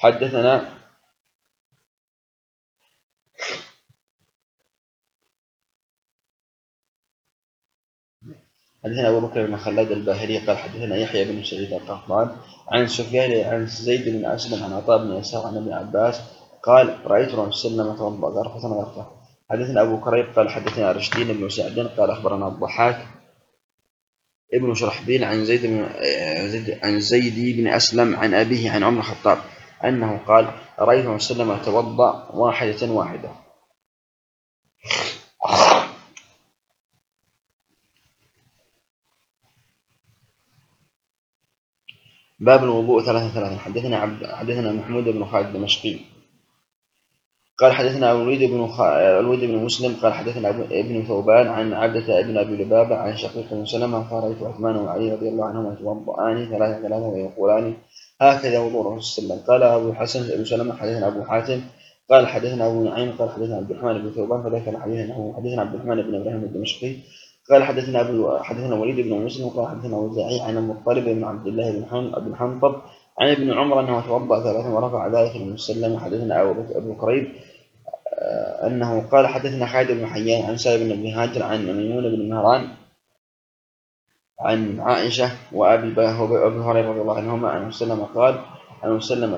S1: حدثنا أبو بكر بن خلاد الباهلي قال حدثنا يحيى بن سعيد القحطان عن سفيان عن زيد بن أسلم عن عطاء بن يسار عن ابن عباس قال رأيت رسول الله توضأ غرفة. حدثنا أبو كريب قال حدثنا رشدين بن سعد قال أخبرنا الضحاك ابن شرحبيل عن زيد بن أسلم عن أبيه عن عمر الخطاب أنه قال رأيت رسول الله توضأ واحدة. باب الوضوء ثلاثة. حدثنا محمود بن خالد الدمشقي قال حدثنا الوليد بن مسلم قال حدثنا ابن ثوبان عن عبدة ابن أبي لبابة عن شقيق بن سلمة قال رأيت عثمان وعلي رضي الله عنهما يتوضأان ثلاثة ويقولان هكذا وضوء الرسول صلى الله عليه وسلم. قال أبو الحسن بن سلمة حدثنا أبو حاتم قال حدثنا أبو نعيم قال حدثنا عبد الرحمن بن ثوبان فذكر حدثنا عبد الرحمن بن إبراهيم الدمشقي قال حدثنا وليد بن مسلم قال حدثنا وزاعي عن المطلب بن عبد الله بن حنطب عن ابن عمر أنه توضأ ثلاثة ورفع ذلك للنبي صلى الله عليه وسلم. حدثنا أبو كريب أنه قال حدثنا خالد بن حيان عن سالم بن هاجر عن ميمون بن مهران عن عائشة وأبي هريرة رضي الله عنهما أنه سلم قال أنه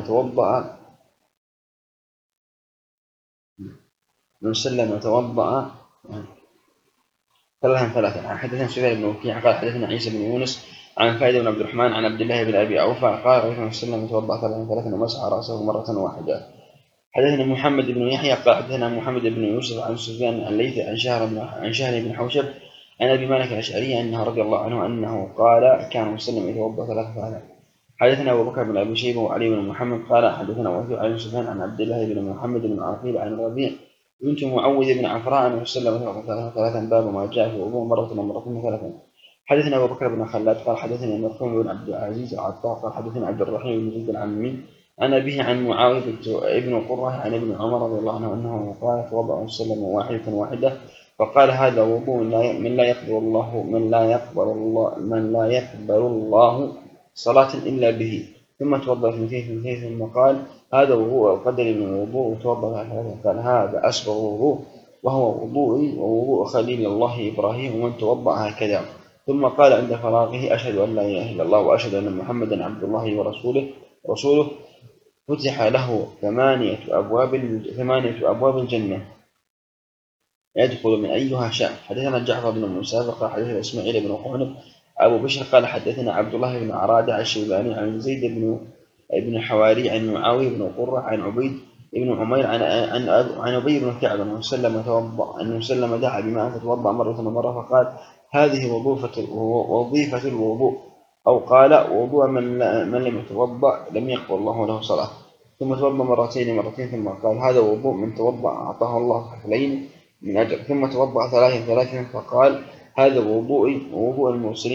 S1: توضأ ثلاثا. حدثنا سفيان بن وكيع قال حدثنا عيسى بن يونس عن خالد بن عبد الرحمن عن عبد الله بن أبي أوفى قال رأيت النبي صلى الله عليه وسلم توضأ ثلاثا ومسح رأسه مرة واحدة. حدثنا محمد بن يحيى قال حدثنا محمد بن يوسف عن سفيان عن ليث عن شهر بن حوشب عن ابي مالك الاشعري انه رضي الله عنه انه قال كان مسلم يتوضا ثلاثة. حدثنا ابو بكر بن ابي شيبه وعلي بن محمد قال حدثنا وكيع عن سفيان عن عبد الله بن محمد بن عقيل عن الربيع بنت معوذ بن عفراء انه سلم ثلاثا. باب ما جاء في الوضوء مرة ثلاثا. حدثنا أبو بكر بن خلاد قال حدثنا مرحوم بن عبد العزيز العطار قال حدثنا عبد الرحيم بن زيد العمي عن أبيه عن معاوية بن قرة عن ابن عمر رضي الله عنه أنه قال توضأ وسلم واحدة فقال هذا وضوء من لا يقبل الله من لا يقبل الله صلاة إلا به ثم توضأ اثنتين ثم قال هذا وضوء القدر من الوضوء وتوضأ ثلاثة قال هذا أسبغ الوضوء وهو وضوئي ووضوء خليل الله إبراهيم ومن توضأ هكذا ثم قال عند فراغه أشهد أن لا إله إلا الله وأشهد أن محمدا عبد الله ورسوله فتح له ثمانية أبواب الجنة يدخل من أيها شاء. حدثنا جعفر بن موسى قال حدثنا إسماعيل بن قعنب أبو بشر قال حدثنا عبد الله بن عرادة الشيباني عن زيد بن حواري عن معاوية بن قرة عن عبيد بن عمير عن أبي بن كعب أنه سلم دعا بما فتوضأ مرة فقال هذه وظيفة الوضوء أو قال وضوء من لم يتوضأ لم يقبل الله له صلاة ثم توضأ مرتين ثم قال هذا وضوء من توضأ أعطاه الله كفلين من أجر ثم توضأ ثلاثا فقال هذا وضوء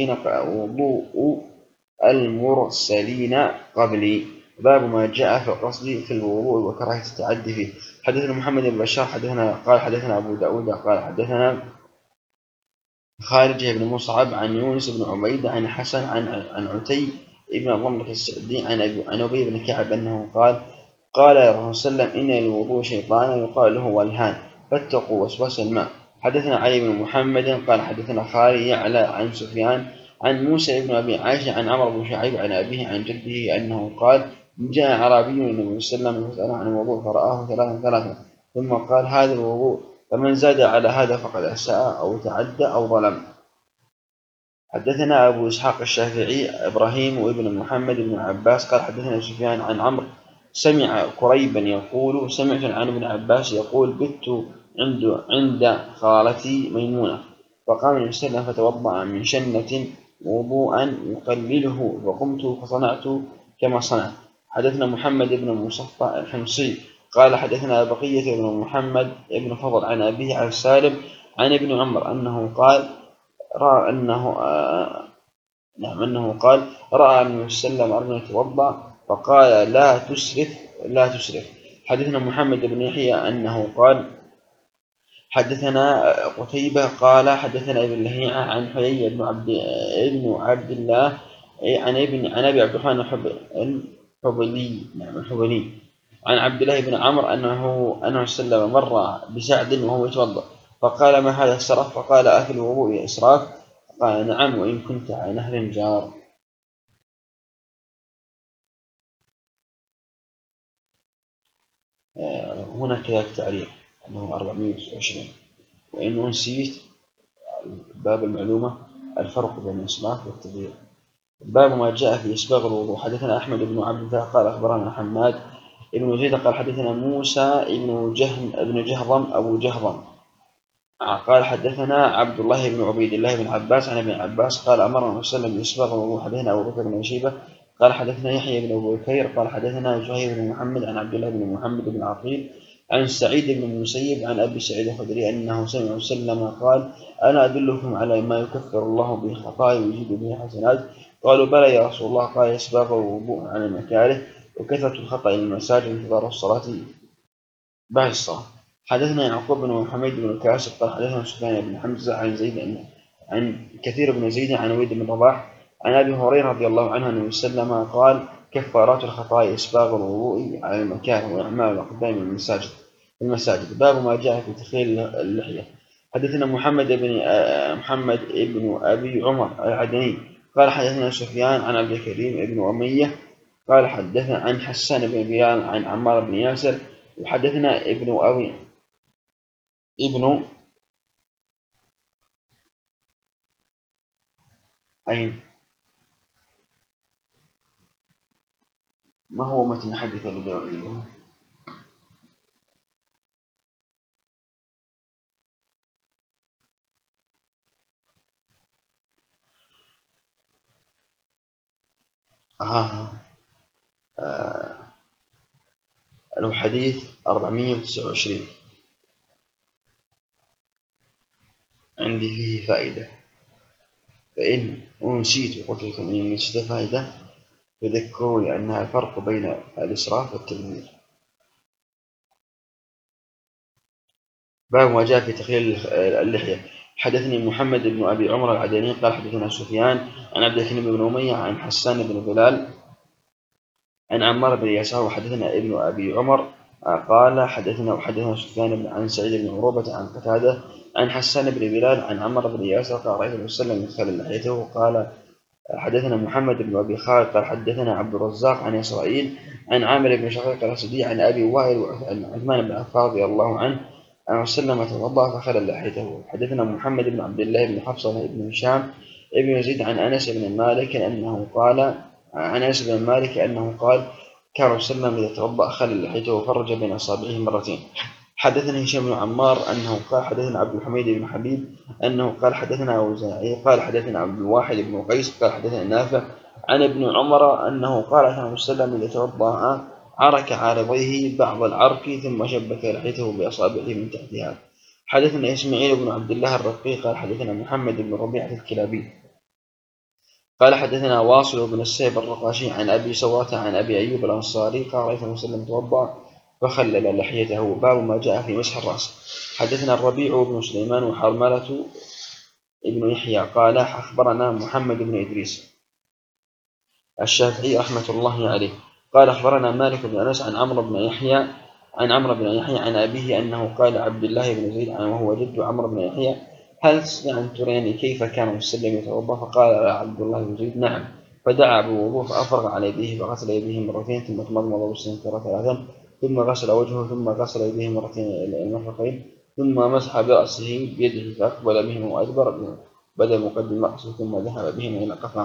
S1: المرسلين قبلي. باب ما جاء في القصد في الوضوء وكراهة التعدي فيه. حدثنا محمد بن بشار حدثنا أبو داود قال حدثنا خالد بن مصعب عن يونس بن عبيد عن حسن عن عتي بن ضمرة السعدي عن أبي بن كعب أنه قال يا رسول الله صلى الله عليه وسلم إن الوضوء شيطانا يقال له والهان فاتقوا وسواس الماء. حدثنا علي بن محمد قال حدثنا خالد يعلى عن سفيان عن موسى بن أبي عائشة عن عمرو بن شعيب عن أبيه عن جده أنه قال جاء أعرابي النبي صلى الله عليه وسلم يسأل عن الوضوء فرآه ثلاثا ثم قال هذا الوضوء فمن زاد على هذا فقد أساء أو تعدى أو ظلم. حدثنا أبو إسحاق الشافعي إبراهيم وابن محمد بن عباس قال حدثنا سفيان عن عمرو سمع قريبا يقول سمعت عن ابن عباس يقول بت عند خالتي ميمونة فقام النبي صلى الله عليه وسلم فتوضأ من شنة وضوءا يقلله فقمت فصنعت كما صنع. حدثنا محمد بن مصفى الحمصي قال حدثنا بقية بن محمد بن فضل عن أبيه عن سالم عن ابن عمر أنه قال رأى أنه قال رأى النبي صلى الله عليه وسلم رجلا يتوضأ فقال لا تسرف. حدثنا محمد بن يحيى أنه قال حدثنا قتيبة قال حدثنا ابن لهيعة عن حيي بن عبد الله عن أبي عبد الرحمن الحبلي عن عبد الله بن عمرو أنه سلم مر بسعد وهو يتوضأ فقال ما هذا السرف فقال أكل الوضوء إسراف قال نعم وإن كنت على نهر جار. هنا كذلك تعليق أنه 429 وإن نسيت باب المعلومة الفرق بين الإسراف والتبذير. باب ما جاء في إسباغ الوضوء. حدثنا أحمد بن عبد الله قال أخبرنا حماد ابن زيد قال حدثنا موسى ابن جهضم أبو جهضم قال حدثنا عبد الله بن عبيد الله بن عباس عن ابن عباس قال أمرنا النبي صلى الله عليه وسلم بإسباغ الوضوء. حدثنا أبو بكر بن شيبة قال حدثنا يحيى بن أبو بكير قال حدثنا زهير بن محمد عن عبد الله بن محمد بن عقيل عن سعيد بن المسيب عن أبي سعيد الخدري أنه سمع وسلم قال أنا أدلكم على ما يكفر الله به خطايا ويزيد به حسنات قالوا بلى يا رسول الله قال إسباغ الوضوء عن المكاره وكثرة الخطأ المساجد انتظار الصلاة بعد الصلاة. حدثنا يعقوب بن محمد بن كاسب قال حدثنا سفيان بن حمزة عن كثير بن زيد عن وليد بن رباح عن أبي هريرة رضي الله عنه أنه سلم قال كفارات الخطايا إسباغ الوضوء على المكاره وإعمال الأقدام المساجد. باب ما جاء في تخليل اللحية. حدثنا محمد بن أبي عمر العدني قال حدثنا سفيان عن عبد الكريم بن أمية قال حدثنا عن حسان بن بلال عن عمار بن ياسر وحدثنا ابن أين ما هو متن حديث البيضاوي؟ الحديث 429 عندي فيه فائدة فإن أنسيت وقلت لكم إني نسيت فائدة فذكروني أنها الفرق بين الإسراف والتبذير. باب ما جاء في تخليل اللحية. حدثني محمد بن أبي عمر العدني قال حدثنا سفيان عن عبد الكريم بن أمية عن حسان بن بلال عن عمار بن يسار. وحدثنا ابن أبي عمر قال حدثنا سفيان عن سعيد بن عروبة عن قتادة عن حسان بن بلال عن عمار بن ياسر قال رأيت النبي صلى الله عليه وسلم يخلل لحيته. قال حدثنا محمد بن أبي خالد قال حدثنا عبد الرزاق عن إسرائيل عن عامر بن شقيق الأسدي عن أبي وائل وعن عثمان بن عفان رضي الله عنه أن وسلم توضأ فخلل لحيته. حدثنا محمد بن عبد الله بن حفصة بن هشام بن يزيد عن أنس بن مالك أنه قال كان وسلم إذا توضأ خلل لحيته وفرج بين أصابعه مرتين. حدثنا هشام بن عمار أنه قال حدثنا عبد الحميد بن حبيب أنه قال حدثنا أوزاعي قال حدثنا عبد الواحد بن قيس قال حدثنا نافع عن ابن عمر أنه قال كان النبي صلى الله عليه وسلم إذا توضأ عرك عارضيه بعض العرك ثم شبك لحيته بأصابعه من تحتها. حدثنا إسماعيل بن عبد الله الرقي قال حدثنا محمد بن ربيعة الكلابي قال حدثنا واصل بن السيب الرقاشي عن أبي سورة عن أبي أيوب الأنصاري قال رأيت النبي صلى الله عليه وسلم توضأ فخلل لحيته. باب ما جاء في مسح الرأس. حدثنا الربيع بن سليمان وحرملة ابن يحيى قال أخبرنا محمد بن إدريس الشافعي رحمة الله عليه قال أخبرنا مالك بن أنس عن عمرو بن يحيى عن أبيه أنه قال عبد الله بن زيد وهو جد عمرو بن يحيى هل تستطيع أن تريني كيف كان مسلم يتوضأ؟ فقال عبد الله بن زيد نعم. فدعا بوضوء فأفرغ على يديه فغسل يديه مرتين ثم تمضمض واستنثر ثلاثا ثم غسل وجهه ثم غسل يديه مرتين إلى المرفقين ثم مسح برأسه بيده فأقبل بهما وأدبر بدأ مقدم رأسه ثم ذهب بهما إلى قفاه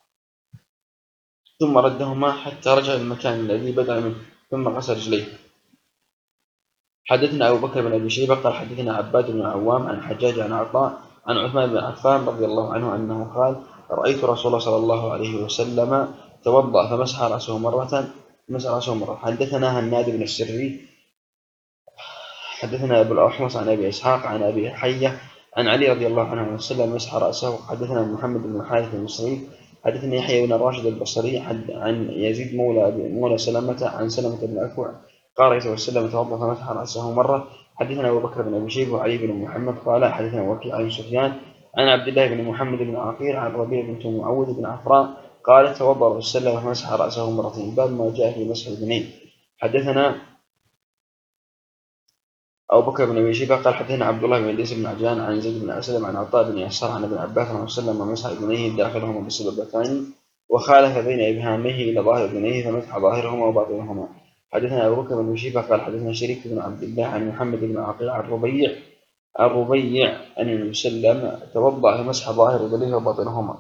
S1: ثم ردهما حتى رجع المكان الذي بدأ منه ثم غسل رجليه. حدثنا أبو بكر بن أبي شيبة قال حدثنا عباد بن عوام عن حجاج عن عطاء عن عثمان بن عفان رضي الله عنه أنه قال رأيت رسول الله صلى الله عليه وسلم توضأ فمسح رأسه مرة. حدثنا هناد بن السري حدثنا أبو الأحمص عن أبي إسحاق عن أبي حية عن علي رضي الله عنه وسلم مسح رأسه. حدثنا محمد بن الحارث المصري حدثنا يحيى بن راشد البصري عن يزيد مولى سلمة عن سلمة بن الأكوع قال رسول الله صلى الله عليه وسلم توضأ فمسح رأسه مرة. حدثنا أبو بكر بن أبي شيبة وعلي بن محمد قال حدثنا وكيع عن سفيان عن عبد الله بن محمد بن عقيل عن ربيع بن معوذ بن عفراء قال توضأ رسول الله فمسح رأسه مرتين. باب ما جاء في مسح البنين. حدثنا أبو بكر بن أبي شيبة قال حدثنا عبد الله بن إدريس بن عجلان عن زيد بن أسلم عن عطاء بن يسار عن ابن عباس صلى الله عليه وسلم ومسح أذنيه داخلهما بالسببتان وخالف بين إبهاميه إلى ظاهر أذنيه فمسح ظاهرهما وباطنهما. حدثنا أبو بكر بن أبي شيبة قال حدثنا شريك بن عبد الله عن محمد بن عقيل عن الربيع أن النبي صلى الله عليه وسلم توضأ فمسح ظاهر أذنيه وباطنهما.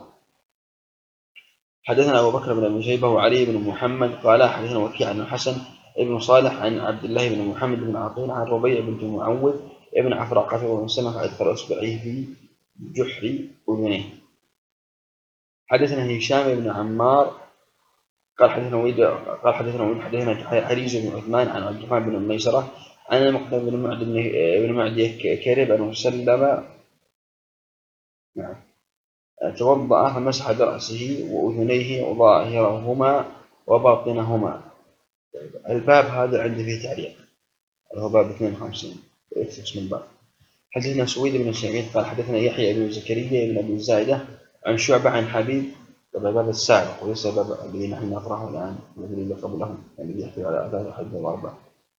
S1: حدثنا أبو بكر بن أبي شيبة وعلي بن محمد قال حدثنا وكيع عن الحسن ابن صالح عن عبد الله بن محمد بن عقيل عن ربيع بن معوذ ابن عفراء قتل وسلم فأدخل إصبعيه في جحر أذنيه. حدثنا هشام بن عمار قال حدثنا حريز بن عثمان عن عبد الرحمن بن ميسرة عن المقدم بن معد كرب أنه سلم توضأ فمسح برأسه وأذنيه وظاهرهما وباطنهما. الباب هذا عندي فيه تعليق هو باب 52 اسم الباب. حدثنا سويد بن سعيد قال حدثنا يحيى بن زكريا بن أبي الزايدة عن شعبة عن حبيب باب السابق وليس باب الذي نحن نقرأه الآن الذي قبلهم الذي يحكي على آثار حديث الأربعة.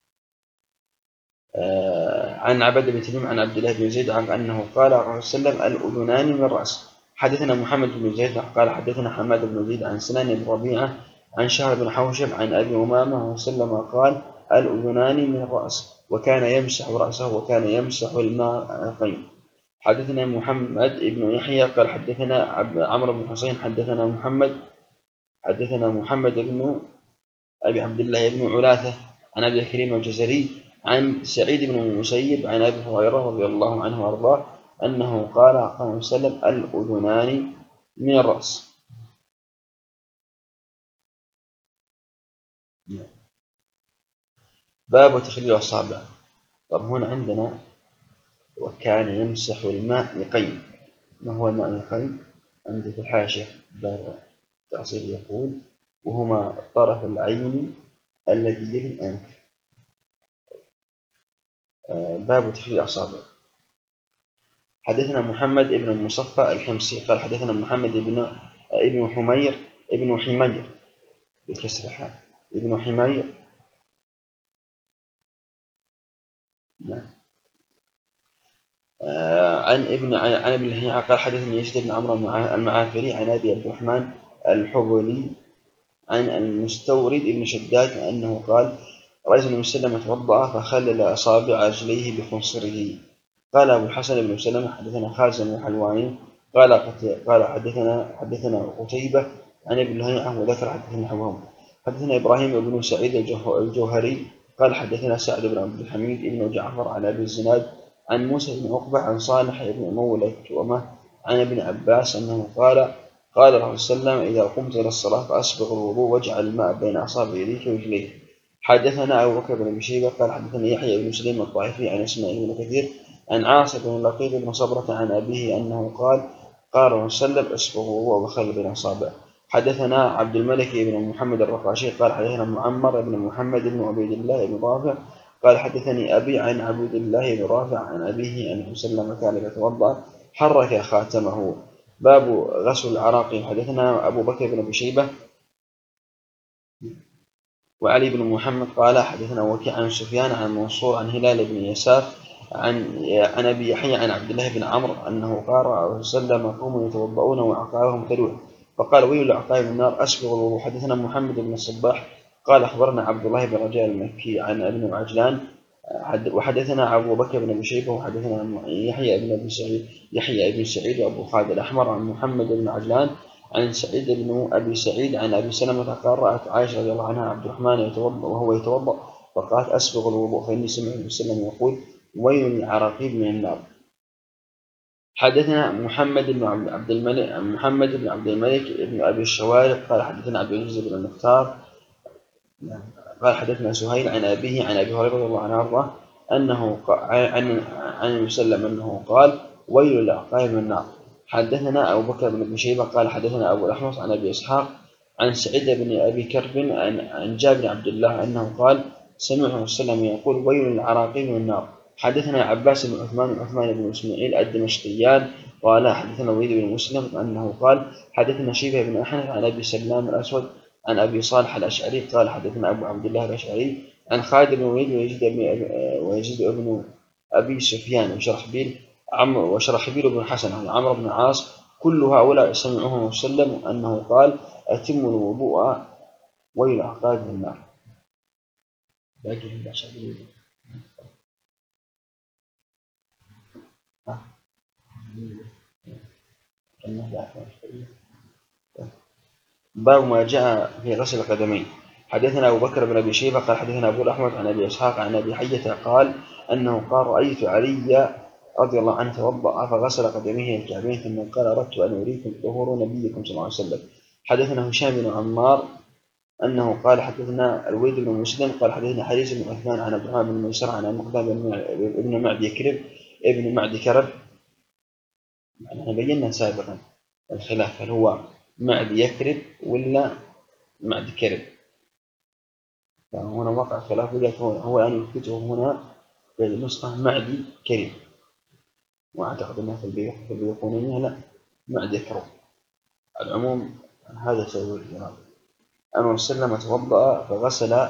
S1: عن عبد بن تميم عن عبد الله بن زيد عن أنه قال عليه وسلم الأذنان من الرأس. حدثنا محمد بن زيد قال حدثنا حماد بن زيد عن سنان بن ربيعة عن شهر بن حوشب عن أبي أمامة وسلم قال الأذنان من الرأس وكان يمسح رأسه وكان يمسح الماء. حدثنا محمد بن يحيى قال حدثنا عمرو بن حسين حدثنا محمد بن أبي عبد الله بن علاثة عن أبي كريم الجزري عن سعيد بن المسيب عن أبي هريرة رضي الله عنه وأرضاه أنه قال صلى الله عليه وسلم الأذنان من الرأس. باب تخليل الأصابع. طب هنا عندنا وكان يمسح الماء يقين. ما هو الماء يقين؟ عندي في الحاشية دار التعصيب يقول: وهما طرف العين الذي يلي الأنف. باب تحليل الأصابع. حدثنا محمد بن المصفى الحمصي قال حدثنا محمد ابن حمير ابن حمير بكسر الحاء ابن حمير. نعم. عن ابن لهيعة قال حدثني يزيد بن عمرو المعافري عن ابي عبد الرحمن الحبلي عن المستورد بن شداد انه قال: رأيت النبي صلى الله عليه وسلم توضأ فخلل اصابع رجليه بخنصره. قال ابو الحسن بن سلمة حدثنا خازن وحلواني قال حدثنا قتيبة عن ابن لهيعة وذكر حدثنا حوام. حدثنا ابراهيم بن سعيد الجوهري قال حدثنا سعد بن عبد الحميد بن جعفر عن ابي الزناد عن موسى بن عقبة عن صالح بن مولى توأمة عن ابن عباس أنه قال الله صلى الله عليه وسلم: إذا قمت إلى الصلاة فأسبغ الوضوء واجعل الماء بين أصابع يديك ورجليك. حدثنا أبو بكر بن أبي شيبة قال حدثني يحيى بن سليم الطائفي عن إسماعيل بن كثير عن عاصم بن لقيط بن صبرة عن أبيه أنه قال الله صلى الله عليه وسلم: أسبغ الوضوء وخل بين أصابع. حدثنا عبد الملك بن محمد الرقاشي قال حدثنا معمر بن محمد بن عبيد الله بن رافع قال حدثني أبي عن عبد الله بن رافع عن أبيه أنه صلى الله عليه وسلم كان يتوضأ حرك خاتمه. باب غسل العراقيل. حدثنا أبو بكر بن أبي شيبة وعلي بن محمد قال حدثنا وكيع عن سفيان عن منصور عن هلال بن يساف عن أبي يحيى عن عبد الله بن عمرو أنه قال صلى الله عليه وسلم: قوم يتوضؤون وأعقابهم تلوح فقال: ويل لأعقاب النار أسبغ الوضوء. حدثنا محمد بن الصباح قال أخبرنا عبد الله بن رجاء المكي عن ابن عجلان وحدثنا أبو بكر بن أبي شيبة وحدثنا يحيى بن سعيد وأبو خالد الأحمر عن محمد بن عجلان عن سعيد بن أبي سعيد عن أبي سلمة قال: رأت عائشة رضي الله عنها عبد الرحمن يتوضأ وهو يتوضأ فقالت: أسبغ الوضوء فإني سمعت النبي صلى الله عليه وسلم يقول: ويل للعراقيب من النار. حدثنا محمد بن عبد الملك بن أبي الشوارب قال حدثنا عبد العزيز بن المختار قال حدثنا سهيل عن أبيه عن أبي هريرة رضي الله عنه وارضاه أنه عن النبي صلى الله عليه وسلم أنه قال: ويل للعقاب من النار. حدثنا أبو بكر بن أبي شيبة قال حدثنا أبو الأحمص عن أبي إسحاق عن سعيد بن أبي كرب عن جابر عبد الله أنه قال: سمعت النبي صلى الله عليه وسلم يقول: ويل للعراقيب من النار. حدثنا عباس بن عثمان بن إسماعيل الدمشقيان قال حدثنا وليد بن مسلم أنه قال حدثنا شيبة بن أحنف عن أبي سلام الأسود عن أبي صالح الأشعري قال حدثنا أبو عبد الله الأشعري عن خالد بن وليد ويزيد بن أبي سفيان وشرحبيل بن حسن عن عمرو بن العاص كل هؤلاء سمعوه وسلم أنه قال: أتموا الوضوء ويل عقاب النار. باب ما جاء في غسل القدمين. حدثنا أبو بكر بن أبي شيبة قال حدثنا أبو الأحمد عن أبي إسحاق عن أبي حية قال أنه قال: رأيت علي رضي الله عنه توضأ فغسل قدميه الكعبين ثم قال: أردت أن أريكم ظهور نبيكم صلى الله عليه وسلم. حدثنا هشام بن عمار أنه قال حدثنا الوليد بن مسلم قال حدثنا حديث بن عثمان عن عبد الرحمن بن ميسر عن مقدام بن معدي كرب. احنا بينا سابقا الخلاف هل هو معدي يكرب ولا معدي كرب، فهنا وقع خلاف هو أن يثبته هنا في النسخة معدي كريم، وأعتقد أنها في البيقونية لا معدي كرب. العموم هذا سبب الإرادة. أما سلم توضأ فغسل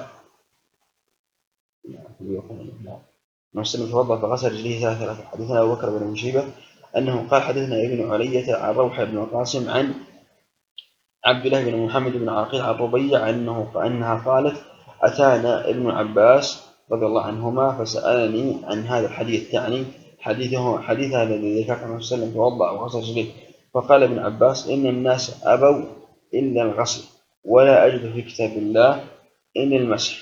S1: رجليه ثلاثة. حدثنا أبو بكر بن أبي شيبة أنه قال حدثنا ابن علية عن روح بن القاسم عن عبد الله بن محمد بن عاقل عن ربيع أنها قالت: أتانا ابن عباس رضي الله عنهما فسألني عن هذا الحديث، تعني حديث الذي ذكر عنه وسلم توضأ وغسل رجليه. فقال ابن عباس: إن الناس أبوا إلا الغسل ولا أجد في كتاب الله إلا المسح.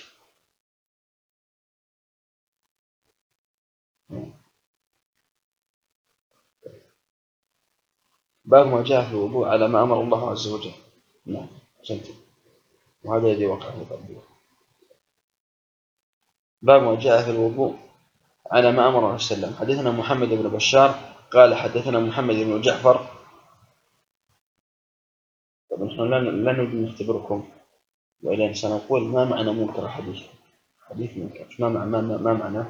S1: باب ما جاء في الوضوء على ما أمر الله عز وجل. نعم وهذا الذي وقع في قلبه. باب ما جاء في الوضوء على ما أمر الله وسلم. حدثنا محمد بن بشار قال حدثنا محمد بن جعفر نحن لا نريد نختبركم، وإلى سنقول ما معنى منكر الحديث؟ حديث منكر ما معنى؟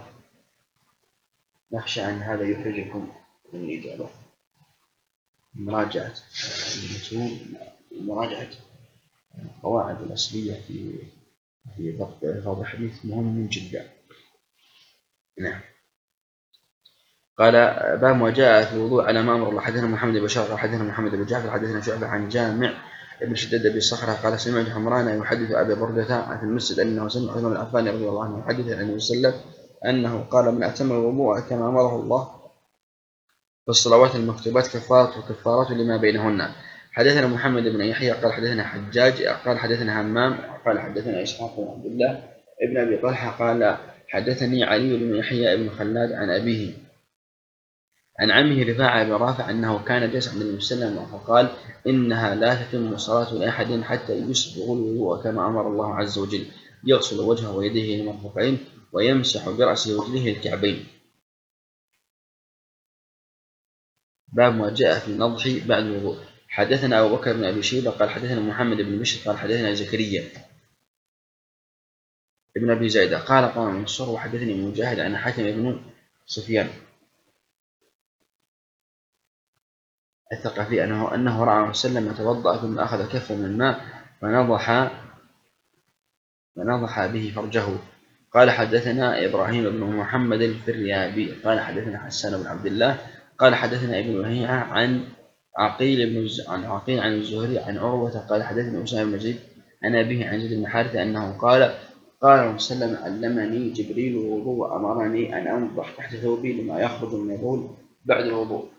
S1: نخشى أن هذا يحرجكم من الإجابة. مراجعة المتون، مراجعة القواعد الأصلية في ضبط هذا الحديث مهم جدا. نعم. قال باب ما جاء في الوضوء على ما أمر الله. حدثنا محمد بن بشار حدثنا محمد بن جعفر حدثنا شعبة عن جامع ابن شداد بالصخرة قال سمعت حمران يحدث أبي بردة في المسجد أنه سمع عثمان بن عفان رضي الله عنه يحدث عن النبي صلى الله عليه وسلم أنه قال من أتم الوضوء كما أمره الله فالصلوات المكتوبات كفارات لما بينهن. حدثنا محمد بن يحيى قال حدثنا حجاج قال حدثنا همام قال حدثنا إسحاق بن عبد الله ابن أبي طلحة قال حدثني علي بن يحيى بن خلاد عن أبيه عن عمه رفاعة بن رافع أنه كان جالسا عند النبي صلى الله عليه وسلم فقال إنها لا تتم الصلاة لأحد حتى يسبغ الوضوء كما أمر الله عز وجل يغسل وجهه ويديه المرفقين ويمسح برأسه ورجليه الكعبين. باب ما جاء في النضح بعد الوضوء. حدثنا أبو بكر بن أبي شيبة قال حدثنا محمد بن بشر قال حدثنا زكريا ابن أبي زايدة قال منصور وحدثني مجاهد عن حاتم بن سفيان الثقفي أنه رأى وسلم يتوضأ ثم أخذ كفا من الماء فنضح به فرجه. قال حدثنا إبراهيم بن محمد الفريابي قال حدثنا حسان بن عبد الله قال حدثنا ابن وهيعة عن عقيل عن الزهري عن عروة قال حدثنا أسامة بن زيد عن أبيه عن زيد بن حارثة أنه قال وسلم علمني جبريل الوضوء وأمرني أن أنضح تحت ثوبي لما يخرج من البول بعد الوضوء.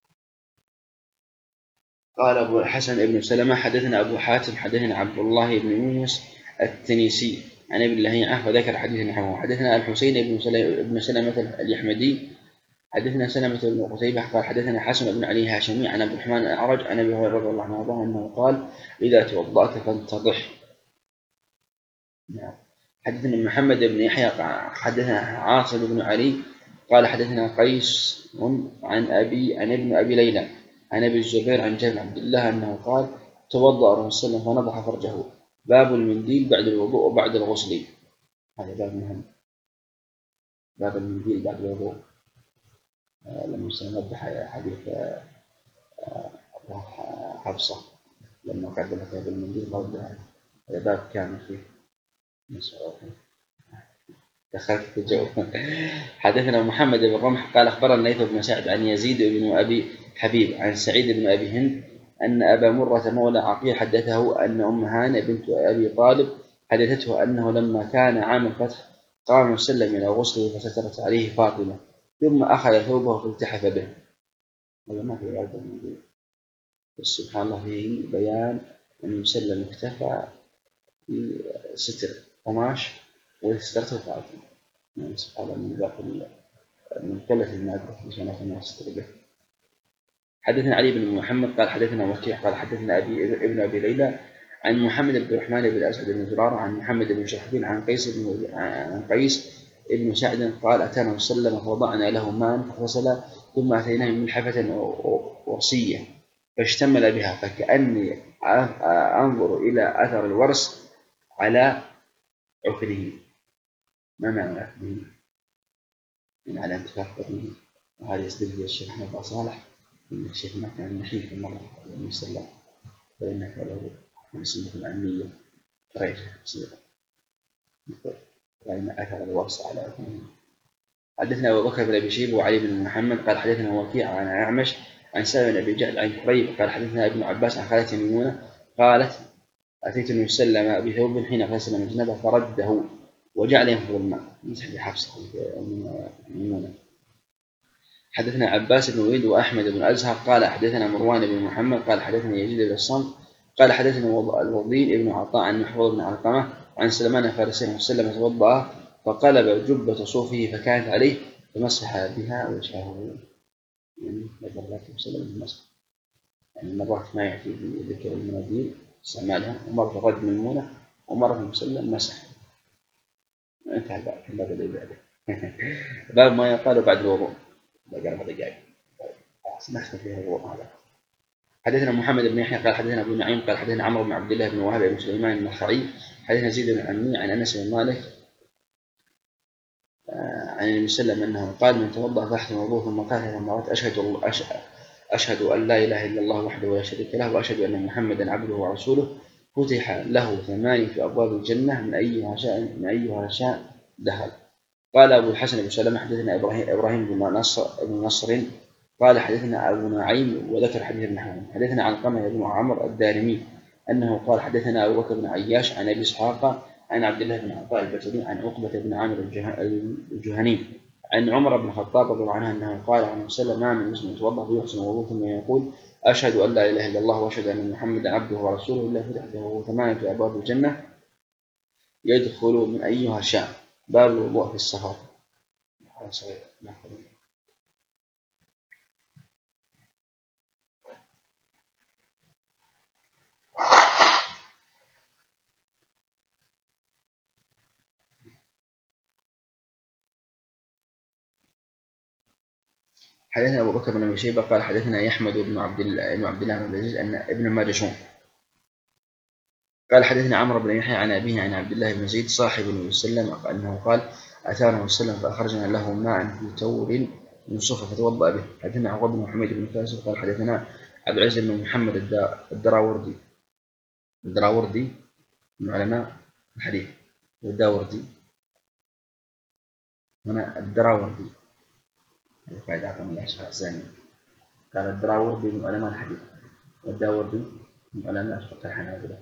S1: قال أبو الحسن بن سلمة حدثنا أبو حاتم حدثنا عبد الله بن يونس التنيسي عن ابن لهيعة فذكر حديث نحوه. حدثنا الحسين بن سلمة اليحمدي حدثنا سلمة بن قتيبة قال حدثنا حسن بن علي هاشمي عن عبد الرحمن الأعرج عن أبي هريرة رضي الله عنه أنه قال إذا توضأت فانتضح. حدثنا محمد بن يحيى حدثنا عاصم بن علي قال حدثنا قيس عن ابن ابي ليلى عن ابي الزبير عن جابر عبد الله انه قال توضأ الرسول صلى الله عليه وسلم فنضح فرجه. باب المنديل بعد الوضوء وبعد الغسل. هذا باب مهم. باب المنديل بعد الوضوء. لما سنوضح حديث حفصة لما قدمت هذا المنديل هذا باب كامل فيه. دخلت في الجو. حدثنا محمد بن رمح قال أخبرنا الليث بن سعد عن يزيد بن أبي حبيب عن سعيد بن أبي هند أن أبا مرة مولى عقيل حدثه أن أم هانة بنت أبي طالب حدثته أنه لما كان عام الفتح قام وسلم إلى غسله فسترت عليه فاطمة ثم أخذ ثوبه فالتحف به. هذا ما في غير الموضوع، بس سبحان الله فيه بيان أن يسلم اكتفى بستر قماش واسترته فاطمة. سبحان الله من قلة المادة في سنة الناس به. حدثنا علي بن محمد قال حدثنا وكيع قال حدثنا ابن أبي ليلى عن محمد بن الرحمن بن أسعد بن زرارة عن محمد بن شحبين عن قيس بن سعد قال أتانا وسلم فوضعنا له ماء فغسل ثم أتيناه من ملحفة ورسية فاشتمل بها فكأني أنظر إلى أثر الورس على عقله. ما معنى عقله؟ من على انتفاخ بطنه. وهذا يستدل الشيخ أحمد بن صالح إن الشيخ ما كان نحيف المرة المسلم فإنك له من سنة العلمية غير صيغة لأن أثر الورص على أثنين. حدثنا أبو بكر بن أبي شيبة وعلي بن محمد قال حدثنا وكيع عن أعمش عن سالم بن أبي جهل عن قريب قال حدثنا ابن عباس عن خالته ميمونة قالت أتيت النبي صلى الله عليه وسلم بثوب حين غسل من الجنابة فرده وجعل ينفض الماء مسح بحفصة ميمونة. حدثنا عباس بن وليد وأحمد بن أزهر قال حدثنا مروان بن محمد قال حدثنا يزيد بن الصمت قال حدثنا الوضيء بن عطاء عن محفوظ بن علقمة عن سلمان الفارسي وسلم توضأ فقلب جبة صوفه فكانت عليه فمسح بها وجهه. يعني نجر الله وسلم المسح يعني مرات ما يأتي بذكر المناديل استعمالها ومرة رد ميمونة ومرة مسلم مسح. انتهى باب العبادة. باب ما يقال بعد الوضوء. بقى 4 دقائق نختم فيها الوضوء هذا. حدثنا محمد بن يحيى قال حدثنا أبو نعيم قال حدثنا عمرو بن عبد الله بن وهب بن سليمان النخعي حدثنا زيد بن عمي عن أنس بن مالك عن النبي صلى الله عليه وسلم أنه قال من توضأ فأحسن وضوءه ثم قال 3 مرات أشهد أن لا إله إلا الله وحده لا شريك له وأشهد أن محمدا عبده ورسوله فتح له 8 أبواب الجنة من أيها شاء دخل. قال أبو الحسن بن سلمة حدثنا إبراهيم بن نصر قال حدثنا أبو نعيم وذكر حديث ابن حاتم حدثنا عن قمة بن عمرو الدارمي أنه قال حدثنا أبو بكر بن عياش عن أبي إسحاق عن عبد الله بن عطاء البتولي عن عقبة بن عامر الجهني عن عمر بن الخطاب رضي الله عنه أنه قال عن وسلم ما من مسلم يتوضأ فيحسن وضوء ثم يقول أشهد أن لا إله إلا الله وأشهد أن محمدا عبده ورسوله إلا فتحت له 8 أبواب الجنة يدخل من أيها شاء. باب الوضوء في السفر. حدثنا أبو بكر بن أبي شيبة قال حدثنا يحمد بن عبد الله بن العزيز أن ابن ماجشون قال حدثنا عمرو بن يحيى عن أبيه عن عبد الله بن زيد صاحب النبي صلى الله عليه وسلم أنه قال أتانا النبي صلى الله عليه وسلم فأخرجنا له ماء في تور من صفة فتوضأ به. حدثنا عقبة بن محمد بن فاسد قال حدثنا عبد العزيز بن محمد الدراوردي من علماء الحديث والداوردي هنا الدراوردي قاعد أعطى من الأشهر الثانية قال الدراوردي من علماء الحديث والداوردي من علماء الفقه الحنابلة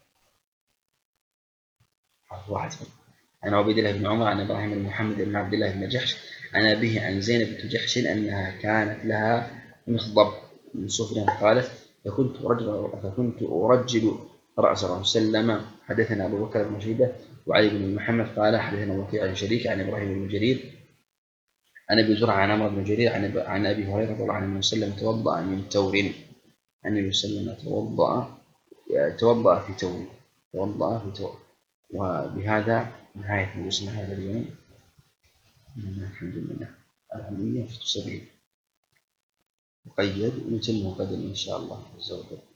S1: واحد عن عبيد الله بن عمر عن إبراهيم بن محمد بن عبد الله بن جحش عن أبيه عن زينب بنت جحش أنها كانت لها مخضب من صفر قالت فكنت أرجل رأس الله وسلم. حدثنا أبو بكر بن شيبة وعلي بن محمد قال حدثنا وكيع عن شريك عن إبراهيم بن جرير عن أبي زرعة عن عمرو بن جرير عن أبي هريرة رضي الله عنه النبي صلى الله عليه وسلم توضأ من تور عن النبي صلى الله عليه وسلم توضأ في تور. وبهذا نهاية مجلسنا هذا اليوم. الحمد لله العملية في 70 مقيد ونتمه غدا إن شاء الله عز وجل.